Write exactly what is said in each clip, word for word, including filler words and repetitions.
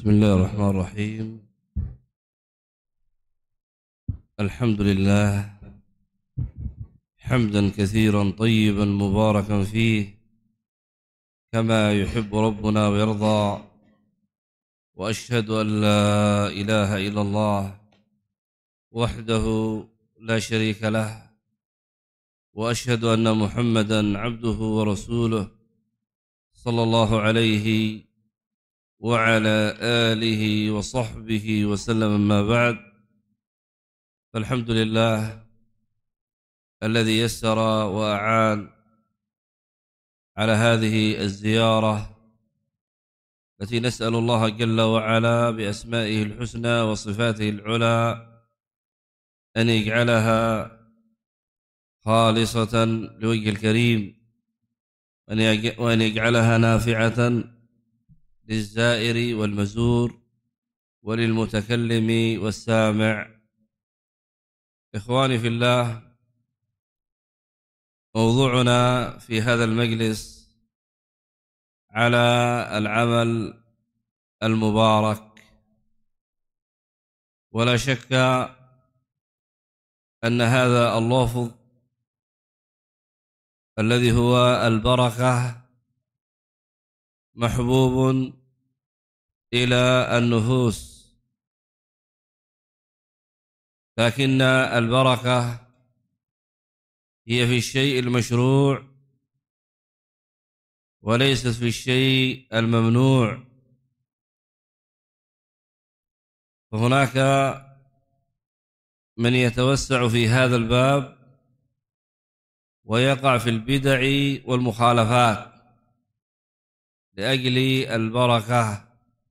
بسم الله الرحمن الرحيم. الحمد لله حمدا كثيرا طيبا مباركا فيه كما يحب ربنا ويرضى، وأشهد أن لا إله إلا الله وحده لا شريك له، وأشهد أن محمدا عبده ورسوله صلى الله عليه وعلى آله وصحبه وسلم. أما بعد، فالحمد لله الذي يسر وأعان على هذه الزيارة التي نسأل الله جل وعلا بأسمائه الحسنى وصفاته العلى أن يجعلها خالصة لوجه الكريم، وأن يجعلها نافعة للزائر والمزور وللمتكلم والسامع. إخواني في الله، موضوعنا في هذا المجلس على العمل المبارك، ولا شك أن هذا اللفظ الذي هو البركة محبوب إلى النفوس، لكن البركة هي في الشيء المشروع وليست في الشيء الممنوع. فهناك من يتوسع في هذا الباب ويقع في البدع والمخالفات لأجل البركة.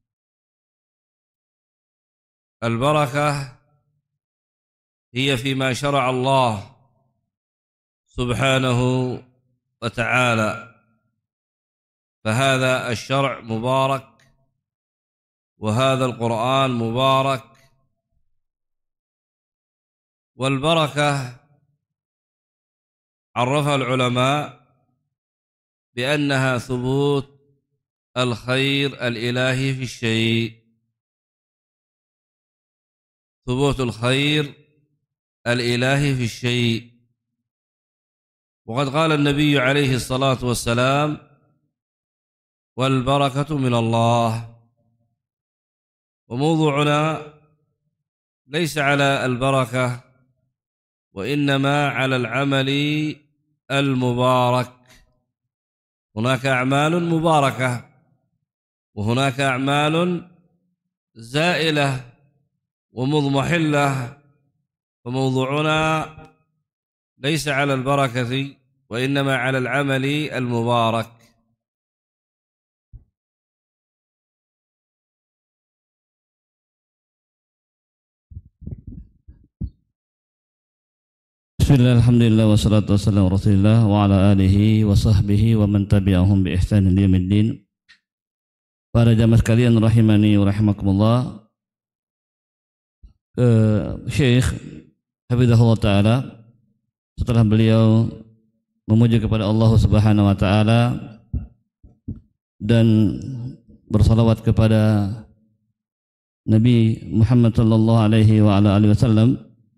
البركة هي فيما شرع الله سبحانه وتعالى، فهذا الشرع مبارك وهذا القرآن مبارك. والبركة عرفها العلماء بأنها ثبوت الخير الإلهي في الشيء، ثبوت الخير الإلهي في الشيء. وقد قال النبي عليه الصلاة والسلام: والبركة من الله. وموضوعنا ليس على البركة، وإنما على العمل المبارك. هناك أعمال مباركة وهناك أعمال زائلة ومضمحلة، فموضوعنا ليس على البركة وإنما على العمل المبارك. Bismillah, alhamdulillah, wassalatu wassalamu ala rasulillah wa ala alihi wa sahbihi wa man tabi'ahum bi ihsan ila yaumiddin. Para jamaah sekalian rahimani wa rahimakumullah, uh, Syekh hafizahullah ta'ala, setelah beliau memuji kepada Allah Subhanahu wa ta'ala dan bersalawat kepada Nabi Muhammad sallallahu alaihi wa ala alihi wasallam,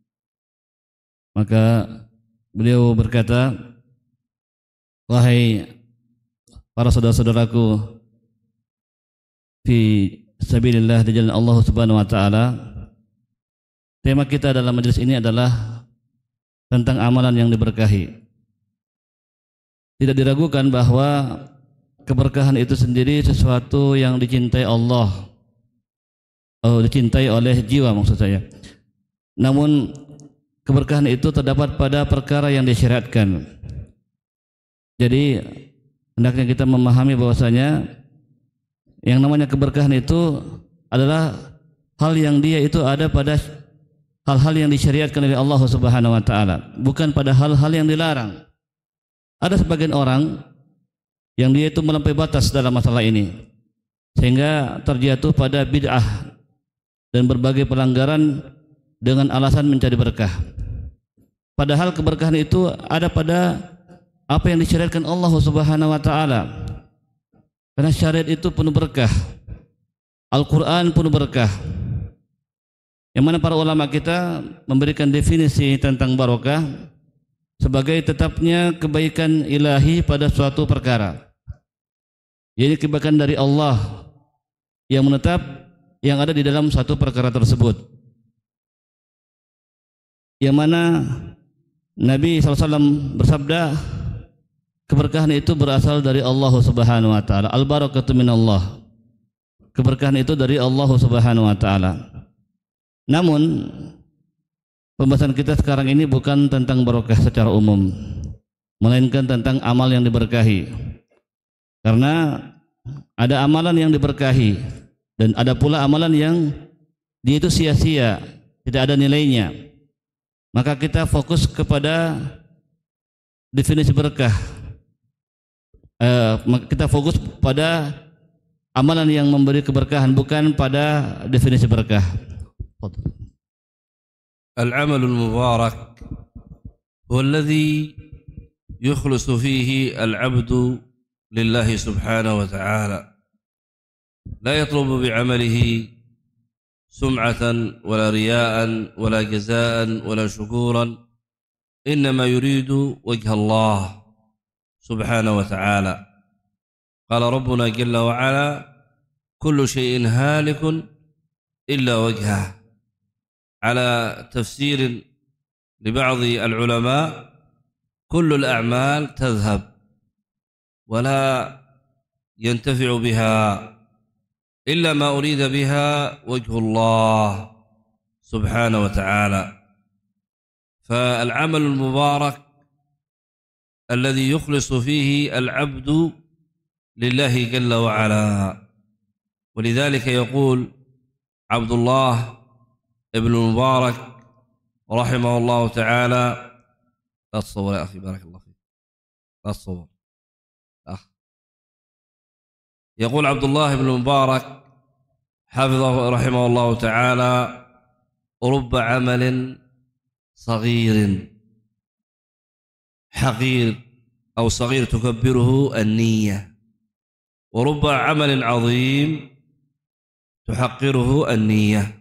maka beliau berkata, wahai para saudara-saudaraku fi sabilillah, di jalan Allah Subhanahu wa ta'ala, tema kita dalam majelis ini adalah tentang amalan yang diberkahi. Tidak diragukan bahwa keberkahan itu sendiri sesuatu yang dicintai Allah, oh, dicintai oleh jiwa maksud saya. Namun keberkahan itu terdapat pada perkara yang disyariatkan. Jadi hendaknya kita memahami bahwasanya yang namanya keberkahan itu adalah hal yang dia itu ada pada hal-hal yang disyariatkan oleh Allah Subhanahu wa ta'ala, bukan pada hal-hal yang dilarang. Ada sebagian orang yang dia itu melampaui batas dalam masalah ini, sehingga terjatuh pada bid'ah dan berbagai pelanggaran dengan alasan mencari berkah. Padahal keberkahan itu ada pada apa yang disyariatkan Allah Subhanahu wa ta'ala, karena syariat itu penuh berkah. Al-Quran penuh berkah, yang mana para ulama kita memberikan definisi tentang barokah sebagai tetapnya kebaikan ilahi pada suatu perkara. Jadi kebaikan dari Allah yang menetap yang ada di dalam satu perkara tersebut, yang mana Nabi shallallahu alaihi wasallam bersabda, keberkahan itu berasal dari Allah Subhanahu wa taala. Al-barakatu minallah. Keberkahan itu dari Allah Subhanahu wa taala. Namun pembahasan kita sekarang ini bukan tentang barokah secara umum, melainkan tentang amal yang diberkahi. Karena ada amalan yang diberkahi dan ada pula amalan yang dia itu sia-sia, tidak ada nilainya. Maka kita fokus kepada definisi berkah. Uh, kita fokus pada amalan yang memberi keberkahan, bukan pada definisi berkah. العمل المبارك هو الذي يخلص فيه العبد لله سبحانه وتعالى، لا يطلب بعمله سمعة ولا رياء ولا جزاء ولا شكورا، إنما يريد وجه الله سبحانه وتعالى. قال ربنا جل وعلا: كل شيء هالك إلا وجهه، على تفسير لبعض العلماء: كل الأعمال تذهب ولا ينتفع بها إلا ما أريد بها وجه الله سبحانه وتعالى. فالعمل المبارك الذي يخلص فيه العبد لله جل وعلا، ولذلك يقول عبد الله ابن المبارك رحمه الله تعالى: لا تصور يا أخي، بارك الله فيك، لا تصور أخ. يقول عبد الله بن المبارك حفظه رحمه الله تعالى: رب عمل صغير حقير أو صغير تكبره النية، ورب عمل عظيم تحقره النية.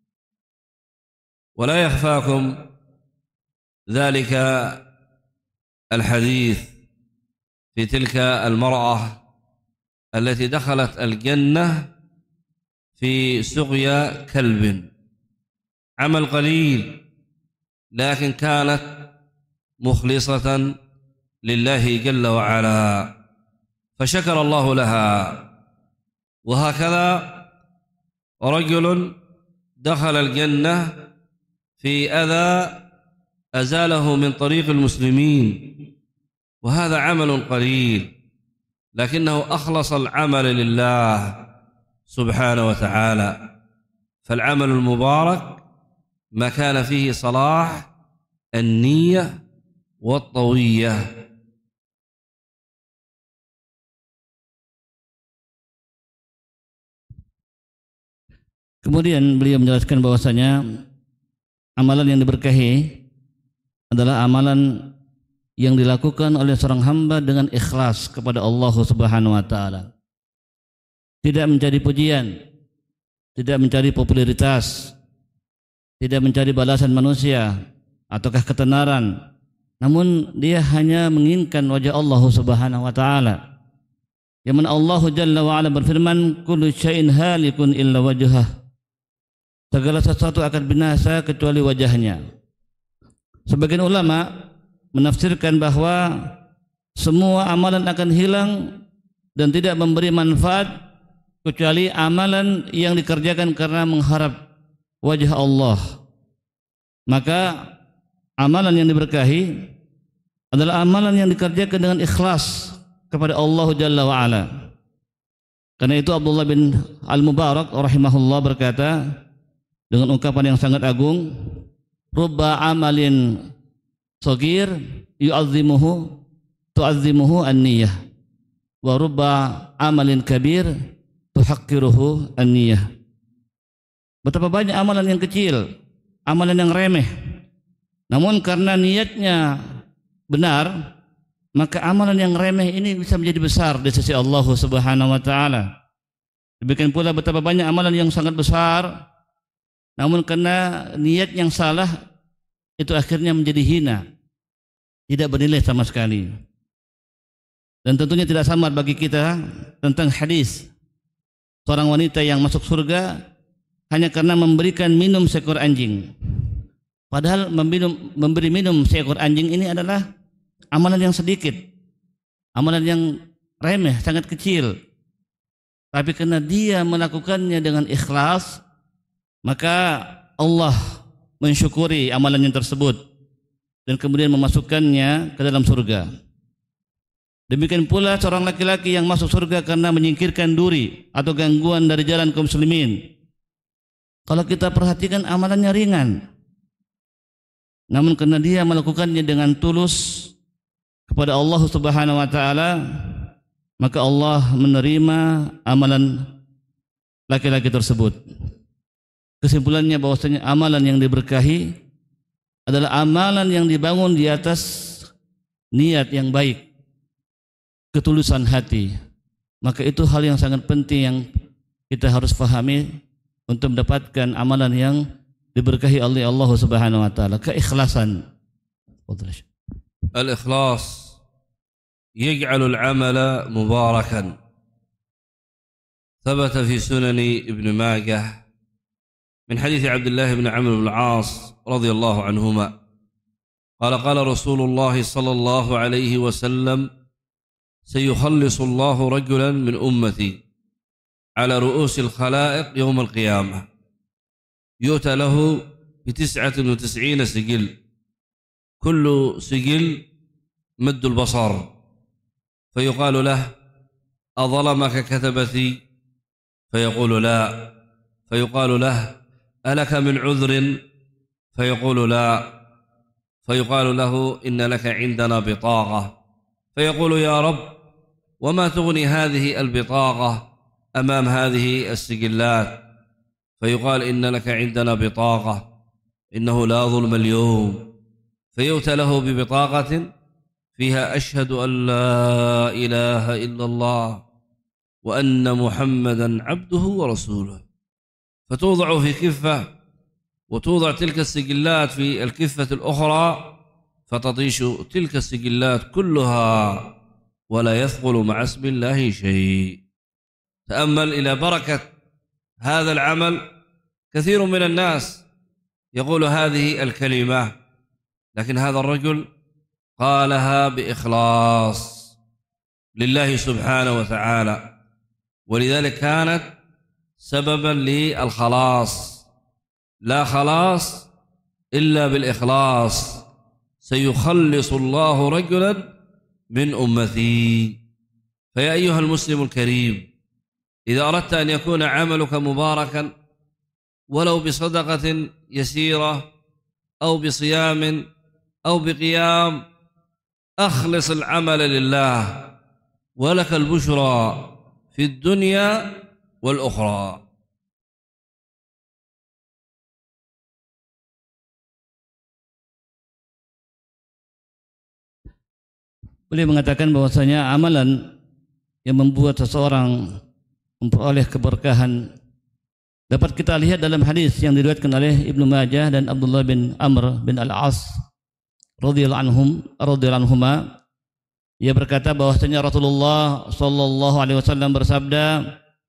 ولا يخفاكم ذلك الحديث في تلك المرأة التي دخلت الجنة في سقيا كلب، عمل قليل لكن كانت مخلصة لله جل وعلا فشكر الله لها. وهكذا رجل دخل الجنة في أذى أزاله من طريق المسلمين، وهذا عمل قليل لكنه أخلص العمل لله سبحانه وتعالى. فالعمل المبارك ما كان فيه صلاح النية والطوية. Kemudian beliau menjelaskan bahwasanya amalan yang diberkahi adalah amalan yang dilakukan oleh seorang hamba dengan ikhlas kepada Allah Subhanahu wa taala. Tidak mencari pujian, tidak mencari popularitas, tidak mencari balasan manusia ataukah ketenaran, namun dia hanya menginginkan wajah Allah Subhanahu wa taala. Yang mana Allah Jalla wa ala berfirman, kullu syai'in halikun illa wajhah. Segala sesuatu akan binasa kecuali wajahnya. Sebagian ulama menafsirkan bahwa semua amalan akan hilang dan tidak memberi manfaat kecuali amalan yang dikerjakan karena mengharap wajah Allah. Maka amalan yang diberkahi adalah amalan yang dikerjakan dengan ikhlas kepada Allah Jalla wa ala. Karena itu Abdullah bin Al-Mubarak rahimahullah berkata dengan ungkapan yang sangat agung, rubba amalin sagir yu'azzimuhu tu'azzimuhu an-niyah wa rubba amalin kabir tuhaqqiruhu an-niyah. Betapa banyak amalan yang kecil, amalan yang remeh, namun karena niatnya benar, maka amalan yang remeh ini bisa menjadi besar di sisi Allah Subhanahu wa taala. Demikian pula betapa banyak amalan yang sangat besar, namun karena niat yang salah itu akhirnya menjadi hina, tidak bernilai sama sekali. Dan tentunya tidak sama bagi kita tentang hadis seorang wanita yang masuk surga hanya karena memberikan minum seekor anjing. Padahal meminum, memberi minum seekor anjing ini adalah amalan yang sedikit, amalan yang remeh, sangat kecil. Tapi karena dia melakukannya dengan ikhlas, maka Allah mensyukuri amalannya tersebut dan kemudian memasukkannya ke dalam surga. Demikian pula seorang laki-laki yang masuk surga karena menyingkirkan duri atau gangguan dari jalan kaum muslimin. Kalau kita perhatikan amalannya ringan, namun karena dia melakukannya dengan tulus kepada Allah Subhanahu wa taala, maka Allah menerima amalan laki-laki tersebut. Kesimpulannya bahwasanya amalan yang diberkahi adalah amalan yang dibangun di atas niat yang baik, ketulusan hati. Maka itu hal yang sangat penting yang kita harus pahami untuk mendapatkan amalan yang diberkahi oleh Allah Subhanahu wa taala, keikhlasan. Al-ikhlas يجعل العمل مباركا. ثبت في سنن ابن ماجه من حديث عبد الله بن عمرو بن العاص رضي الله عنهما قال قال رسول الله صلى الله عليه وسلم سيخلص الله رجلا من أمتي على رؤوس الخلائق يوم القيامة يؤتى له بتسعة وتسعين سجل كل سجل مد البصر فيقال له أظلمك كتبتي فيقول لا فيقال له ألك من عذر فيقول لا فيقال له إن لك عندنا بطاقة فيقول يا رب وما تغني هذه البطاقة أمام هذه السجلات فيقال إن لك عندنا بطاقة إنه لا ظلم اليوم فيؤتى له ببطاقة فيها أشهد أن لا إله إلا الله وأن محمدا عبده ورسوله فتوضع في كفة وتوضع تلك السجلات في الكفة الأخرى فتطيش تلك السجلات كلها ولا يثقل مع اسم الله شيء. تأمل إلى بركة هذا العمل. كثير من الناس يقول هذه الكلمة لكن هذا الرجل قالها بإخلاص لله سبحانه وتعالى ولذلك كانت سببا للخلاص. لا خلاص إلا بالإخلاص. سيخلص الله رجلا من أمتي. فيا أيها المسلم الكريم إذا أردت أن يكون عملك مباركا ولو بصدقة يسيرة أو بصيام أو بقيام أخلص العمل لله ولك البشرى في الدنيا والأخرى. Beliau mengatakan bahwasanya amalan yang membuat seseorang memperoleh keberkahan dapat kita lihat dalam hadis yang diriwayatkan oleh Ibnu Majah dan Abdullah bin Amr bin Al-As radhiyallahu anhum radhiyallahu anhuma. Ia berkata bahwasanya Rasulullah sallallahu alaihi wasallam bersabda,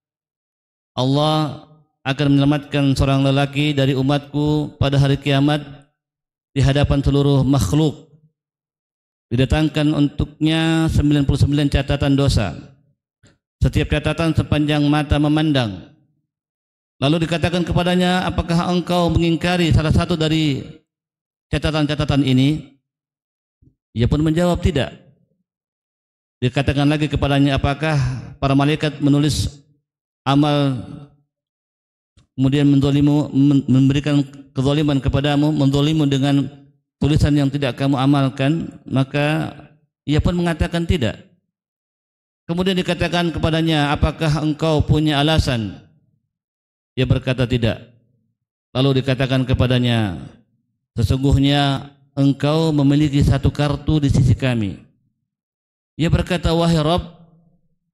Allah akan menyelamatkan seorang lelaki dari umatku pada hari kiamat di hadapan seluruh makhluk. Didatangkan untuknya sembilan puluh sembilan catatan dosa. Setiap catatan sepanjang mata memandang. Lalu dikatakan kepadanya, apakah engkau mengingkari salah satu dari catatan-catatan ini? Ia pun menjawab tidak. Dikatakan lagi kepadanya, apakah para malaikat menulis amal kemudian mendolimu, memberikan kezaliman kepadamu, mendolimu dengan tulisan yang tidak kamu amalkan? Maka ia pun mengatakan tidak. Kemudian dikatakan kepadanya, apakah engkau punya alasan? Ia berkata tidak. Lalu dikatakan kepadanya, sesungguhnya engkau memiliki satu kartu di sisi kami. Ia berkata, wahai Rabb,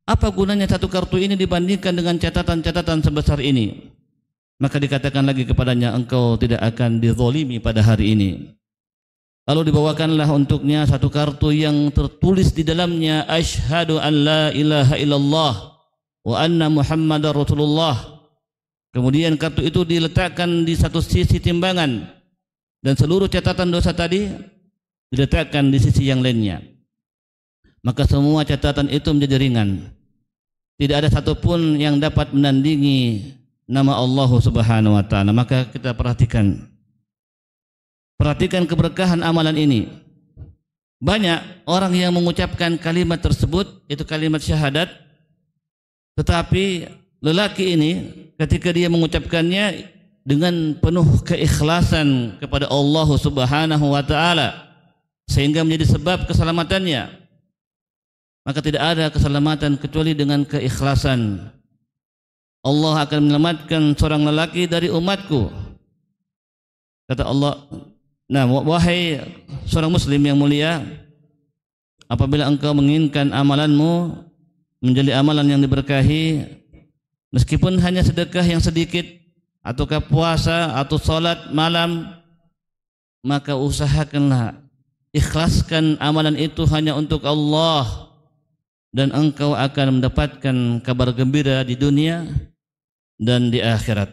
Apa gunanya satu kartu ini dibandingkan dengan catatan-catatan sebesar ini? Maka dikatakan lagi kepadanya, engkau tidak akan dizalimi pada hari ini. Lalu dibawakanlah untuknya satu kartu yang tertulis di dalamnya, asyhadu an la ilaha illallah wa anna muhammadar rasulullah. Kemudian kartu itu diletakkan di satu sisi timbangan dan seluruh catatan dosa tadi diletakkan di sisi yang lainnya. Maka semua catatan itu menjadi ringan. Tidak ada satupun yang dapat menandingi nama Allah Subhanahu wa taala. Maka kita perhatikan. Perhatikan keberkahan amalan ini. Banyak orang yang mengucapkan kalimat tersebut, itu kalimat syahadat, tetapi lelaki ini ketika dia mengucapkannya dengan penuh keikhlasan kepada Allah Subhanahu wa taala sehingga menjadi sebab keselamatannya. Maka tidak ada keselamatan kecuali dengan keikhlasan. Allah akan menyelamatkan seorang lelaki dari umatku. Kata Allah, nah wahai seorang muslim yang mulia, apabila engkau menginginkan amalanmu menjadi amalan yang diberkahi, meskipun hanya sedekah yang sedikit, ataukah puasa atau salat malam, maka usahakanlah ikhlaskan amalan itu hanya untuk Allah, dan engkau akan mendapatkan kabar gembira di dunia dan di akhirat.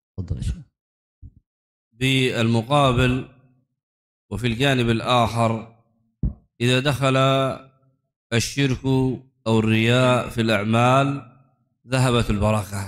بالمقابل وفي الجانب الآخر إذا دخل الشرك أو الرياء في الأعمال ذهبت البركة.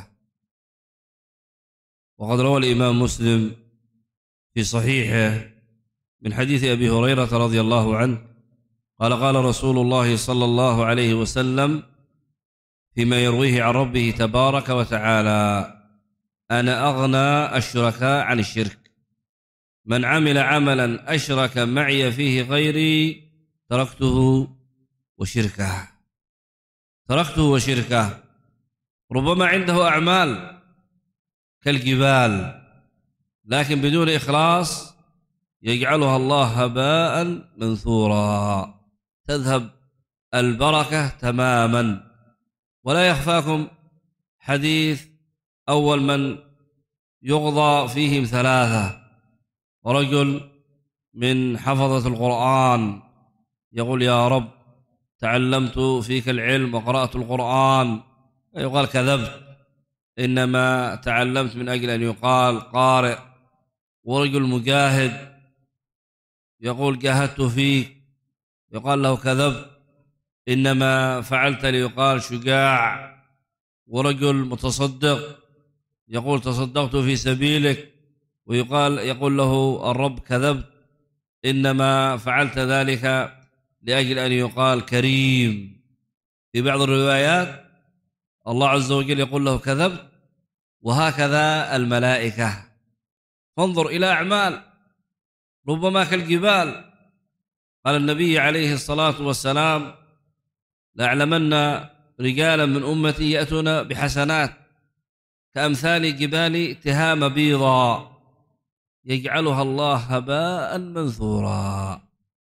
وقد روى الإمام مسلم في صحيحه من حديث أبي هريرة رضي الله عنه قال قال رسول الله صلى الله عليه وسلم فيما يرويه عن ربه تبارك وتعالى أنا أغنى الشركاء عن الشرك من عمل عملا أشرك معي فيه غيري تركته وشركه تركته وشركه ربما عنده أعمال كالجبال لكن بدون إخلاص يجعلها الله هباء منثورا تذهب البركة تماما. ولا يخفاكم حديث أول من يقضى فيهم ثلاثة، ورجل من حفظة القرآن يقول يا رب تعلمت فيك العلم وقرأت القرآن، يقال كذبت إنما تعلمت من أجل أن يقال قارئ. ورجل مجاهد يقول جاهدت فيك، يقال له كذبت إنما فعلت ليقال شجاع. ورجل متصدق يقول تصدقت في سبيلك، ويقال يقول له الرب كذبت إنما فعلت ذلك لأجل أن يقال كريم. في بعض الروايات الله عز وجل يقول له كذبت، وهكذا الملائكة. فانظر إلى أعمال ربما كالجبال. قال النبي عليه الصلاة والسلام لأعلمن رجالا من أمتي يأتون بحسنات كأمثال جبال تهام بيضاء يجعلها الله هباء منثورا.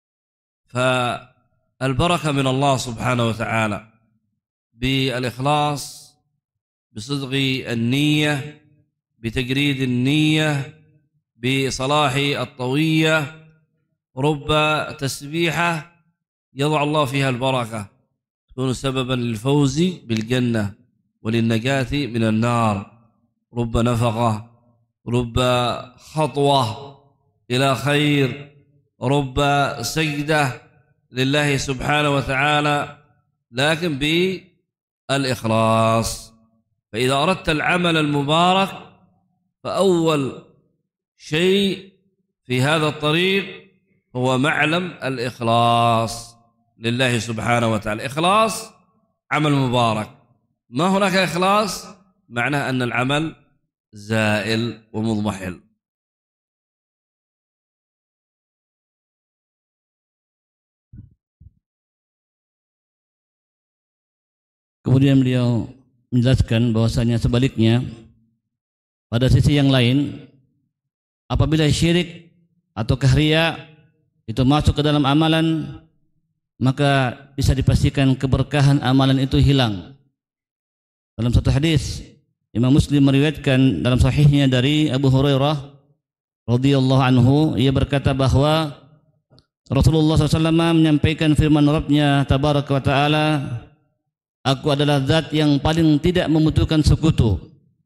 فالبركة من الله سبحانه وتعالى بالإخلاص، بصدق النية، بتجريد النية، بصلاح الطوية. رب تسبيحة يضع الله فيها البركة تكون سببا للفوز بالجنة وللنجاة من النار. رب نفقة، رب خطوة إلى خير، رب سجدة لله سبحانه وتعالى، لكن بالإخلاص. فإذا أردت العمل المبارك فأول شيء في هذا الطريق هو معلم الإخلاص لله سبحانه وتعالى. إخلاص عمل مبارك، ما هناك إخلاص معناه أن العمل زائل ومضمحل. Kemudian beliau menjelaskan bahwasanya sebaliknya pada sisi yang lain, apabila syirik atau riya itu masuk ke dalam amalan, maka bisa dipastikan keberkahan amalan itu hilang. Dalam satu hadis Imam Muslim meriwayatkan dalam sahihnya dari Abu Hurairah radhiyallahu anhu, ia berkata bahwa Rasulullah shallallahu alaihi wasallam menyampaikan firman Rabbnya tabaraka wa ta'ala, aku adalah zat yang paling tidak membutuhkan sekutu.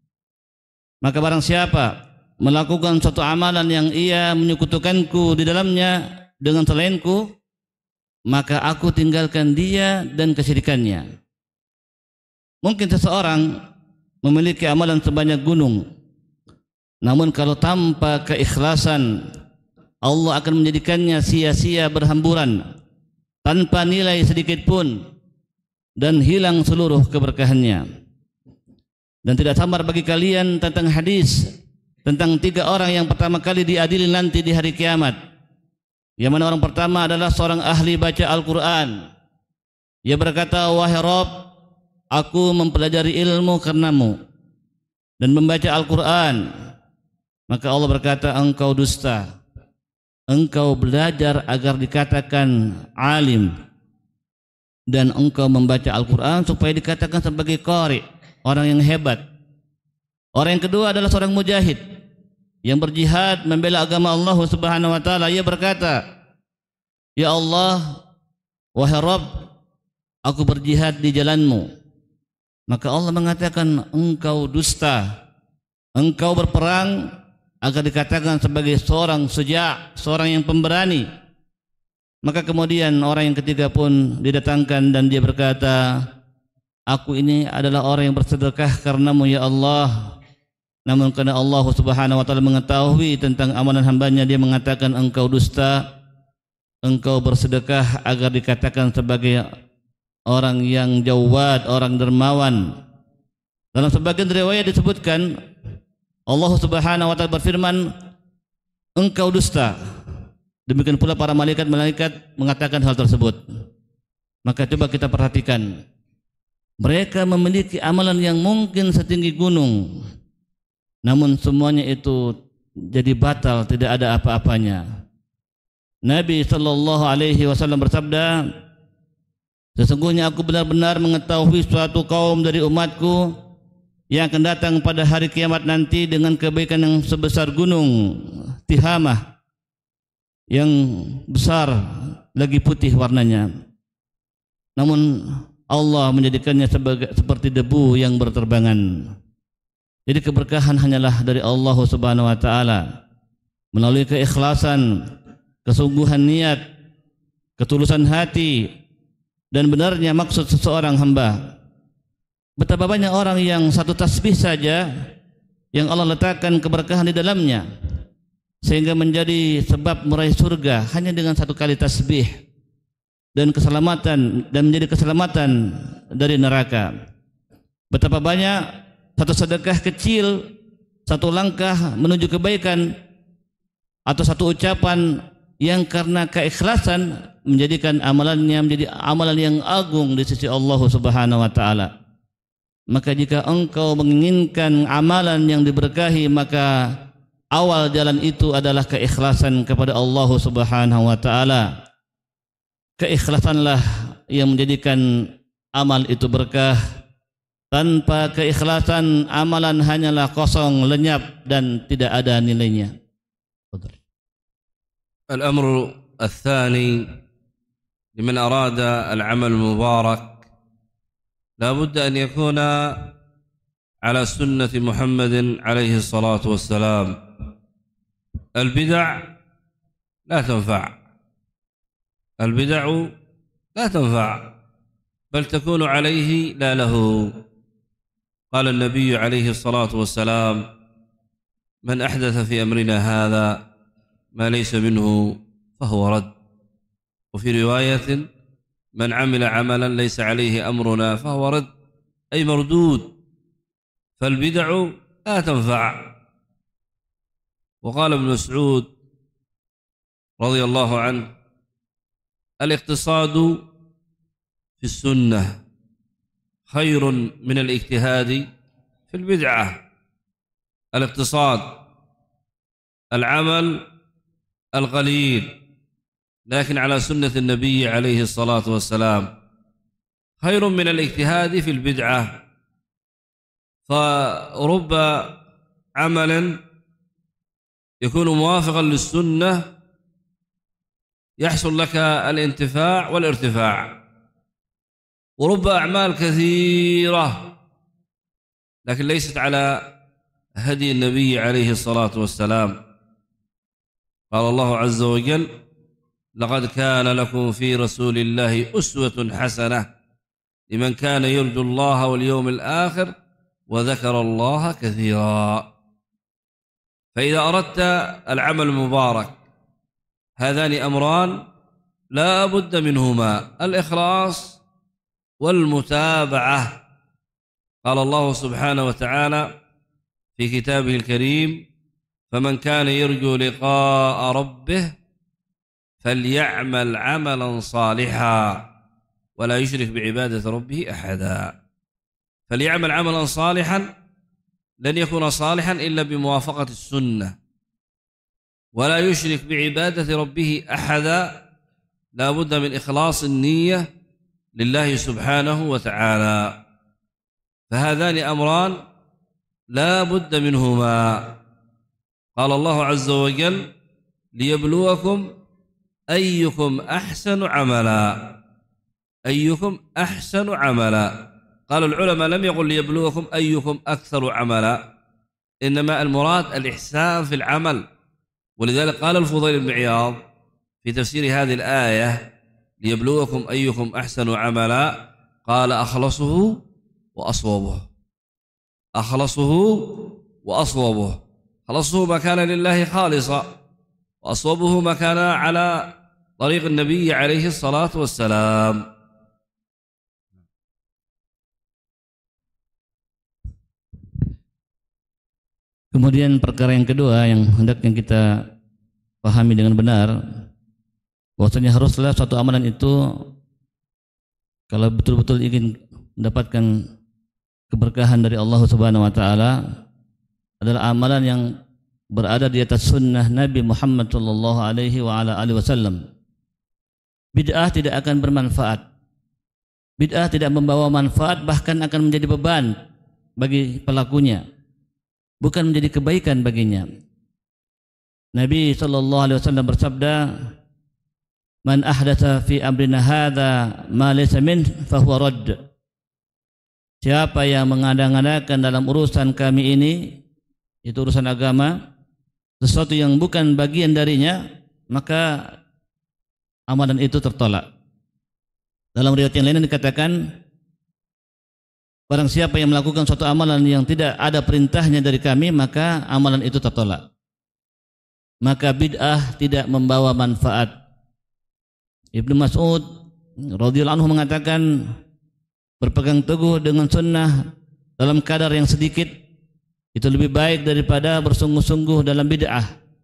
Maka barang siapa melakukan suatu amalan yang ia menyekutukanku di dalamnya dengan selainku, maka aku tinggalkan dia dan kesyirikannya. Mungkin seseorang memiliki amalan sebanyak gunung, namun kalau tanpa keikhlasan, Allah akan menjadikannya sia-sia berhamburan tanpa nilai sedikit pun dan hilang seluruh keberkahannya. Dan tidak samar bagi kalian tentang hadis tentang tiga orang yang pertama kali diadili nanti di hari kiamat. Yang mana orang pertama adalah seorang ahli baca Al-Quran. Ia berkata, wahai Rabb, aku mempelajari ilmu karenamu dan membaca Al-Quran. Maka Allah berkata, engkau dusta. Engkau belajar agar dikatakan alim, dan engkau membaca Al-Quran supaya dikatakan sebagai qari, orang yang hebat. Orang yang kedua adalah seorang mujahid yang berjihad membela agama Allah Subhanahu wa taala. Ia berkata, ya Allah, wahai Rabb, aku berjihad di jalanmu. Maka Allah mengatakan, engkau dusta. Engkau berperang agar dikatakan sebagai seorang suja', seorang yang pemberani. Maka kemudian orang yang ketiga pun didatangkan dan dia berkata, aku ini adalah orang yang bersedekah karenamu ya Allah. Namun karena Allah Subhanahu wa taala mengetahui tentang amalan hambanya, dia mengatakan, engkau dusta. Engkau bersedekah agar dikatakan sebagai orang yang jawad, orang dermawan. Dalam sebagian riwayat disebutkan, Allah Subhanahu wa taala berfirman, engkau dusta. Demikian pula para malaikat-malaikat mengatakan hal tersebut. Maka coba kita perhatikan, mereka memiliki amalan yang mungkin setinggi gunung, namun semuanya itu jadi batal, tidak ada apa-apanya. Nabi sallallahu alaihi wasallam bersabda, sesungguhnya aku benar-benar mengetahui suatu kaum dari umatku yang akan datang pada hari kiamat nanti dengan kebaikan yang sebesar gunung Tihamah, yang besar lagi putih warnanya, namun Allah menjadikannya sebagai seperti debu yang berterbangan. Jadi keberkahan hanyalah dari Allah Subhanahu wa taala melalui keikhlasan, kesungguhan niat, ketulusan hati, dan benarnya maksud seseorang hamba. Betapa banyak orang yang satu tasbih saja yang Allah letakkan keberkahan di dalamnya, sehingga menjadi sebab meraih surga hanya dengan satu kali tasbih, dan keselamatan, dan menjadi keselamatan dari neraka. Betapa banyak satu sedekah kecil, satu langkah menuju kebaikan, atau satu ucapan yang karena keikhlasan menjadikan amalannya menjadi amalan yang agung di sisi Allah Subhanahu wa taala. Maka jika engkau menginginkan amalan yang diberkahi, maka awal jalan itu adalah keikhlasan kepada Allah Subhanahu wa taala. Keikhlasanlah yang menjadikan amal itu berkah. Tanpa keikhlasan, amalan hanyalah kosong, lenyap, dan tidak ada nilainya. الأمر الثاني لمن أراد العمل المبارك لا بد أن يكون على سنة محمد عليه الصلاة والسلام. البدع لا تنفع، البدع لا تنفع، بل تكون عليه لا له. قال النبي عليه الصلاة والسلام: من أحدث في أمرنا هذا ما ليس منه فهو رد. وفي رواية: من عمل عملا ليس عليه أمرنا فهو رد، أي مردود. فالبدع لا تنفع. وقال ابن مسعود رضي الله عنه: الاقتصاد في السنة خير من الاجتهاد في البدعة. الاقتصاد العمل القليل لكن على سنة النبي عليه الصلاة والسلام خير من الاجتهاد في البدعة. فرب عمل يكون موافقا للسنة يحصل لك الانتفاع والارتفاع، ورب أعمال كثيرة لكن ليست على هدي النبي عليه الصلاة والسلام. قال الله عز وجل: لقد كان لكم في رسول الله أسوة حسنة لمن كان يرجو الله واليوم الآخر وذكر الله كثيرا. فإذا أردت العمل المبارك هذان أمران لا بد منهما: الإخلاص والمتابعة. قال الله سبحانه وتعالى في كتابه الكريم: فمن كان يرجو لقاء ربه فليعمل عملا صالحا ولا يشرك بعبادة ربه أحدا. فليعمل عملا صالحا لن يكون صالحا إلا بموافقة السنة، ولا يشرك بعبادة ربه أحدا، لا بد من إخلاص النية لله سبحانه وتعالى. فهذان أمران لا بد منهما. قال الله عز وجل: ليبلوكم أيكم أحسن عملا. أيكم أحسن عملا. قال العلماء لم يقل ليبلوكم أيكم أكثر عملا، إنما المراد الإحسان في العمل. ولذلك قال الفضيل بن عياض في تفسير هذه الآية: ليبلوكم أيكم أحسن عملا، قال: أخلصه وأصوبه. أخلصه وأصوبه. خلصه ما كان لله خالصا، وأصوبه ما كان على طريق النبي عليه الصلاة والسلام. Kemudian perkara yang kedua yang hendaknya kita pahami dengan benar, bahwasanya haruslah suatu amalan itu kalau betul-betul ingin mendapatkan keberkahan dari Allah Subhanahu wa taala adalah amalan yang berada di atas sunnah Nabi Muhammad sallallahu alaihi wa ala alihi wasallam. Bid'ah tidak akan bermanfaat. Bid'ah tidak membawa manfaat, bahkan akan menjadi beban bagi pelakunya, bukan menjadi kebaikan baginya. Nabi sallallahu alaihi wasallam bersabda, "Man ahdatsa fi amrina hadza ma laysa min fa huwa radd." Siapa yang mengada-ngadakan dalam urusan kami ini, itu urusan agama, sesuatu yang bukan bagian darinya, maka amalan itu tertolak. Dalam riwayat yang lain dikatakan, barang siapa yang melakukan suatu amalan yang tidak ada perintahnya dari kami, maka amalan itu tertolak. Maka bid'ah tidak membawa manfaat. Ibnu Mas'ud radhiyallahu anhu mengatakan, berpegang teguh dengan sunnah dalam kadar yang sedikit itu lebih baik daripada bersungguh-sungguh dalam bid'ah.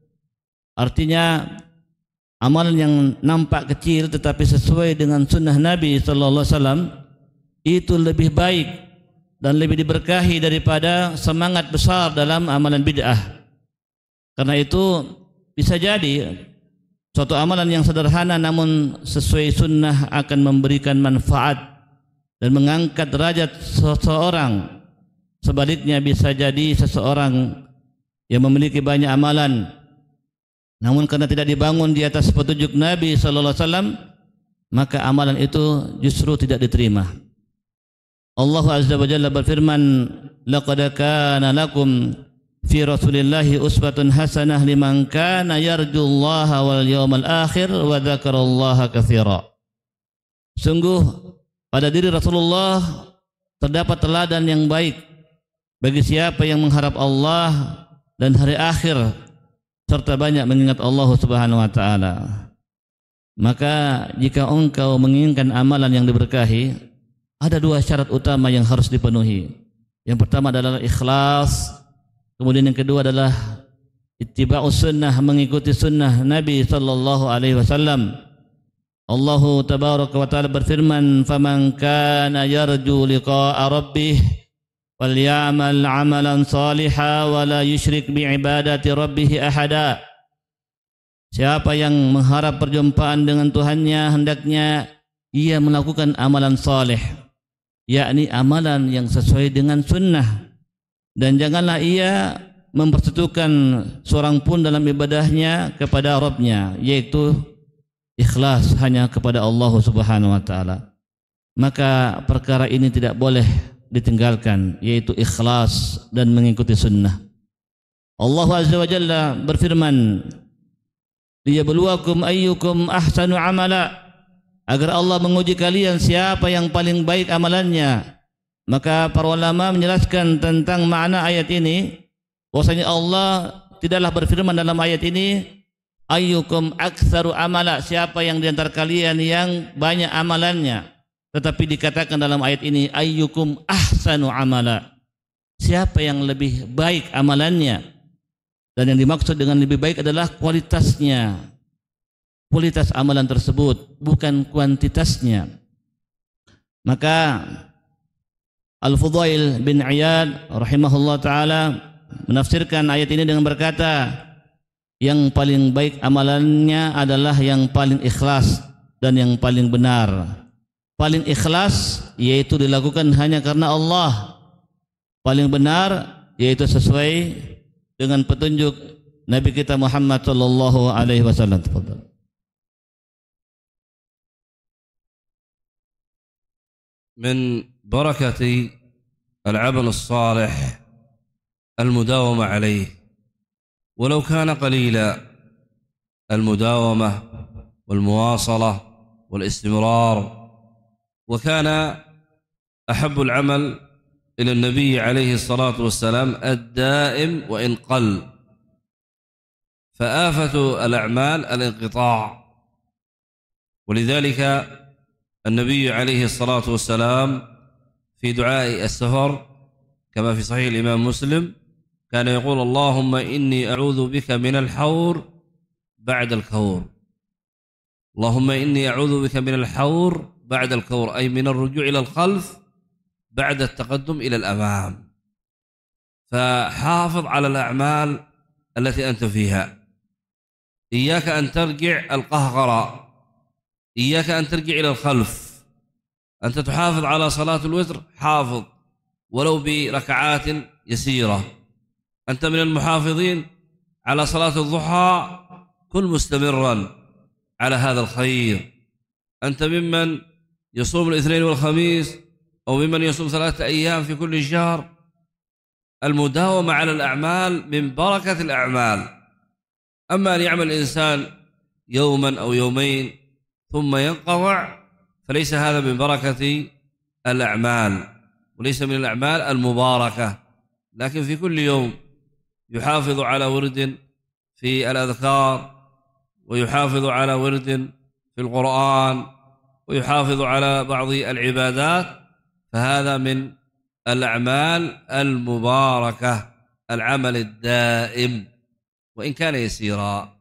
Artinya amalan yang nampak kecil tetapi sesuai dengan sunnah Nabi sallallahu alaihi wasallam itu lebih baik dan lebih diberkahi daripada semangat besar dalam amalan bid'ah. Karena itu bisa jadi suatu amalan yang sederhana namun sesuai sunnah akan memberikan manfaat dan mengangkat derajat seseorang. Sebaliknya bisa jadi seseorang yang memiliki banyak amalan, namun karena tidak dibangun di atas petunjuk Nabi sallallahu alaihi wasallam, maka amalan itu justru tidak diterima. Allah Azza wa Jalla berfirman, "Laqad kana lakum fi Rasulillahi uswatun hasanah liman kana yarjullaha wal yawmal akhir wa dzakarallaha katsira." Sungguh pada diri Rasulullah terdapat teladan yang baik bagi siapa yang mengharap Allah dan hari akhir serta banyak mengingat Allah Subhanahu wa taala. Maka jika engkau menginginkan amalan yang diberkahi, ada dua syarat utama yang harus dipenuhi. Yang pertama adalah ikhlas, kemudian yang kedua adalah ittiba'us sunnah, mengikuti sunnah Nabi sallallahu alaihi wasallam. Allah tabaraka wa taala berfirman, "Faman kana yarju liqa'a rabbih falyamal 'amalan shalihan wa la yusyrik bi'ibadati rabbih ahada." Siapa yang mengharap perjumpaan dengan Tuhannya, hendaknya ia melakukan amalan saleh, yakni amalan yang sesuai dengan sunnah dan janganlah ia mempersekutukan seorang pun dalam ibadahnya kepada Rabbnya, yaitu ikhlas hanya kepada Allah Subhanahu wa taala. Maka perkara ini tidak boleh ditinggalkan, yaitu ikhlas dan mengikuti sunnah. Allah Azza wa Jalla berfirman, liyabluwakum ayyukum ahsanu amala, agar Allah menguji kalian siapa yang paling baik amalannya. Maka para ulama menjelaskan tentang makna ayat ini, bahwasanya Allah tidaklah berfirman dalam ayat ini ayyukum aktsaru amala, siapa yang di antara kalian yang banyak amalannya, tetapi dikatakan dalam ayat ini ayyukum ahsanu amala, siapa yang lebih baik amalannya. Dan yang dimaksud dengan lebih baik adalah kualitasnya, kualitas amalan tersebut, bukan kuantitasnya. Maka Al-Fudail bin Iyad rahimahullah ta'ala menafsirkan ayat ini dengan berkata, yang paling baik amalannya adalah yang paling ikhlas dan yang paling benar. Paling ikhlas yaitu dilakukan hanya karena Allah. Paling benar yaitu sesuai dengan petunjuk Nabi kita Muhammad sallallahu alaihi wasallam. من بركة العمل الصالح المداومة عليه، ولو كان قليلا، المداومة والمواصلة والاستمرار. وكان أحب العمل إلى النبي عليه الصلاة والسلام الدائم وإن قل، فآفة الأعمال الانقطاع. ولذلك النبي عليه الصلاة والسلام في دعاء السفر كما في صحيح الإمام مسلم كان يقول اللهم إني أعوذ بك من الحور بعد الكور. اللهم إني أعوذ بك من الحور بعد الكور، أي من الرجوع إلى الخلف بعد التقدم إلى الأمام. فحافظ على الأعمال التي أنت فيها، إياك أن ترجع القهقرة، إياك أن ترجع إلى الخلف. أنت تحافظ على صلاة الوتر، حافظ ولو بركعات يسيرة. أنت من المحافظين على صلاة الضحى، كن مستمرا على هذا الخير. أنت ممن يصوم الاثنين والخميس أو ممن يصوم ثلاثة أيام في كل شهر. المداومة على الأعمال من بركة الأعمال. أما أن يعمل الإنسان يوما أو يومين ثم ينقطع، فليس هذا من بركة الأعمال وليس من الأعمال المباركة. لكن في كل يوم يحافظ على ورد في الأذكار، ويحافظ على ورد في القرآن، ويحافظ على بعض العبادات، فهذا من الأعمال المباركة، العمل الدائم وإن كان يسيرا.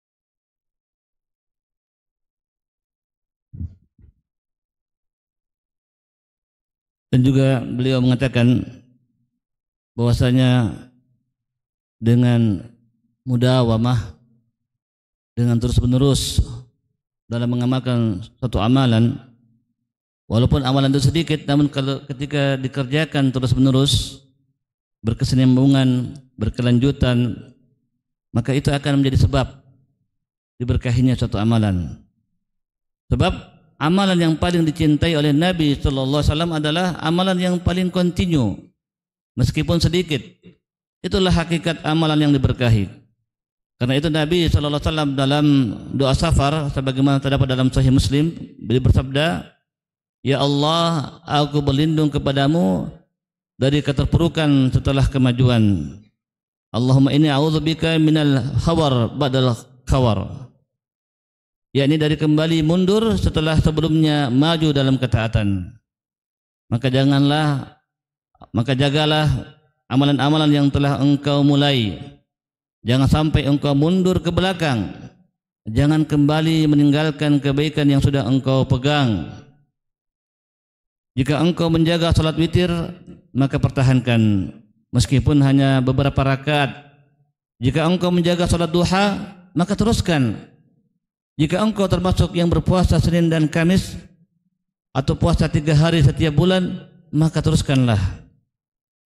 Dan juga beliau mengatakan bahwasanya dengan mudawamah, dengan terus-menerus dalam mengamalkan suatu amalan, walaupun amalan itu sedikit, namun kalau ketika dikerjakan terus-menerus, berkesinambungan, berkelanjutan, maka itu akan menjadi sebab diberkahinya suatu amalan. Sebab amalan yang paling dicintai oleh Nabi sallallahu alaihi wasallam adalah amalan yang paling kontinu, meskipun sedikit. Itulah hakikat amalan yang diberkahi. Karena itu Nabi sallallahu alaihi wasallam dalam doa safar, sebagaimana terdapat dalam Sahih Muslim, beliau bersabda, "Ya Allah, aku berlindung kepadamu dari keterpurukan setelah kemajuan. Allahumma inni a'udzubika minal khawar ba'dal khawar." Yakni dari kembali mundur setelah sebelumnya maju dalam ketaatan. Maka janganlah, maka jagalah amalan-amalan yang telah engkau mulai. Jangan sampai engkau mundur ke belakang. Jangan kembali meninggalkan kebaikan yang sudah engkau pegang. Jika engkau menjaga salat witir, maka pertahankan meskipun hanya beberapa rakaat. Jika engkau menjaga salat duha, maka teruskan. Jika engkau termasuk yang berpuasa Senin dan Kamis atau puasa tiga hari setiap bulan, maka teruskanlah.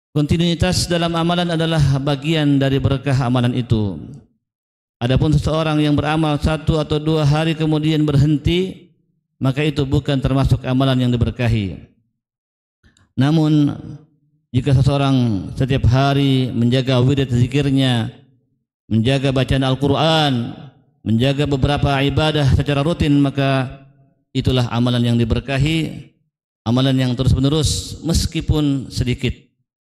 Kontinuitas dalam amalan adalah bagian dari berkah amalan itu. Adapun seseorang yang beramal satu atau dua hari kemudian berhenti, maka itu bukan termasuk amalan yang diberkahi. Namun jika seseorang setiap hari menjaga wirid zikirnya, menjaga bacaan Al-Quran, menjaga beberapa ibadah secara rutin, maka itulah amalan yang diberkahi, amalan yang terus-menerus meskipun sedikit.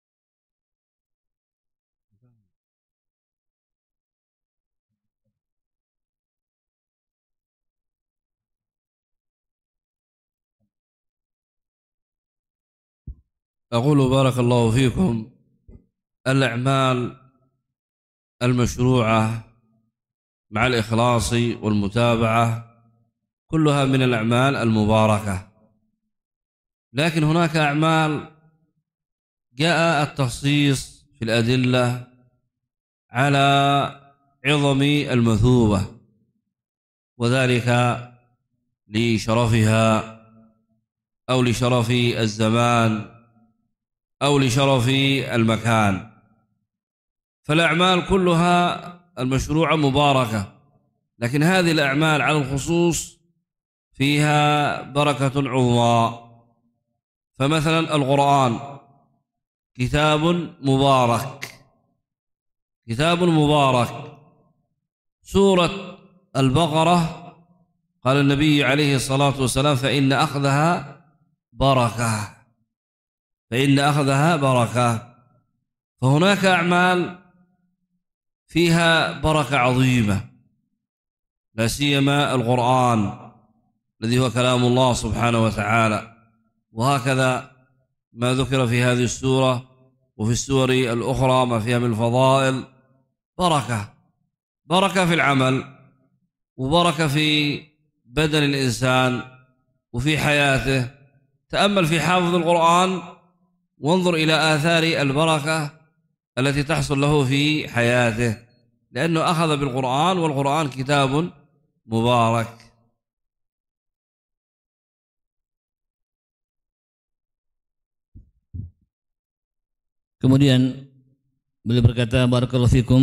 أقول بارك الله فيكم. الأعمال المشروعة مع الإخلاص والمتابعة كلها من الأعمال المباركة، لكن هناك أعمال جاء التخصيص في الأدلة على عظم المثوبة، وذلك لشرفها أو لشرف الزمان أو لشرف المكان. فالأعمال كلها المشروعة مباركة، لكن هذه الأعمال على الخصوص فيها بركة عظمى. فمثلا القرآن كتاب مبارك، كتاب مبارك. سورة البقرة قال النبي عليه الصلاة والسلام: فإن أخذها بركة، فإن أخذها بركة. فهناك أعمال فيها بركة عظيمة، لا سيما القرآن الذي هو كلام الله سبحانه وتعالى. وهكذا ما ذكر في هذه السورة وفي السور الأخرى ما فيها من الفضائل بركة، بركة في العمل، وبركة في بدن الإنسان وفي حياته. تأمل في حافظ القرآن وانظر إلى آثار البركة التي تحصل له في حياته، لأنه أخذ بالقرآن، والقرآن كتاب مبارك. Kemudian beliau berkata, barakallahu fikum,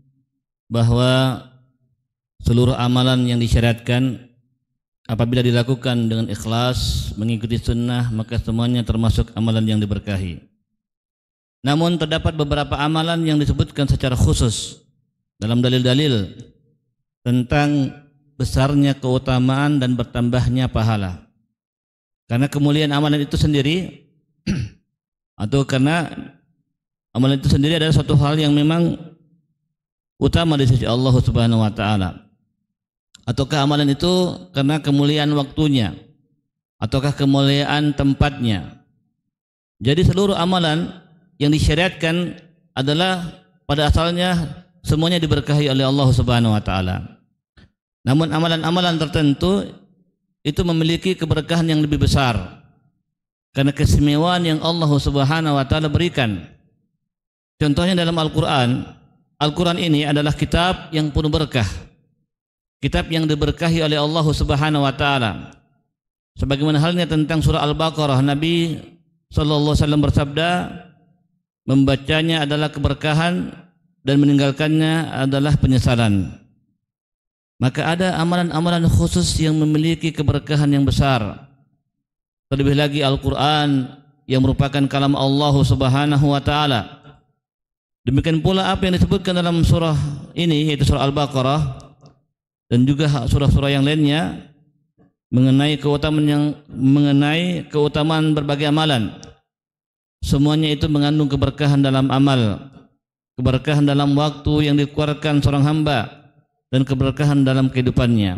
bahwa seluruh amalan yang disyariatkan apabila dilakukan dengan ikhlas mengikuti sunnah, maka semuanya termasuk amalan yang diberkahi. Namun terdapat beberapa amalan yang disebutkan secara khusus dalam dalil-dalil tentang besarnya keutamaan dan bertambahnya pahala. Karena kemuliaan amalan itu sendiri atau karena amalan itu sendiri adalah suatu hal yang memang utama di sisi Allah Subhanahu wa taala. Ataukah amalan itu karena kemuliaan waktunya, ataukah kemuliaan tempatnya. Jadi seluruh amalan yang disyariatkan adalah pada asalnya semuanya diberkahi oleh Allah Subhanahu wa taala. Namun amalan-amalan tertentu itu memiliki keberkahan yang lebih besar karena keistimewaan yang Allah Subhanahu wa taala berikan. Contohnya dalam Al-Quran, Al-Quran ini adalah kitab yang penuh berkah, kitab yang diberkahi oleh Allah Subhanahu wa taala. Sebagaimana halnya tentang surah Al-Baqarah, Nabi sallallahu alaihi wasallam bersabda, membacanya adalah keberkahan dan meninggalkannya adalah penyesalan. Maka ada amalan-amalan khusus yang memiliki keberkahan yang besar. Terlebih lagi Al-Quran yang merupakan kalam Allah Subhanahu wa taala. Demikian pula apa yang disebutkan dalam surah ini, yaitu surah Al-Baqarah dan juga surah-surah yang lainnya mengenai keutamaan yang mengenai keutamaan berbagai amalan. Semuanya itu mengandung keberkahan dalam amal, keberkahan dalam waktu yang dikeluarkan seorang hamba, dan keberkahan dalam kehidupannya.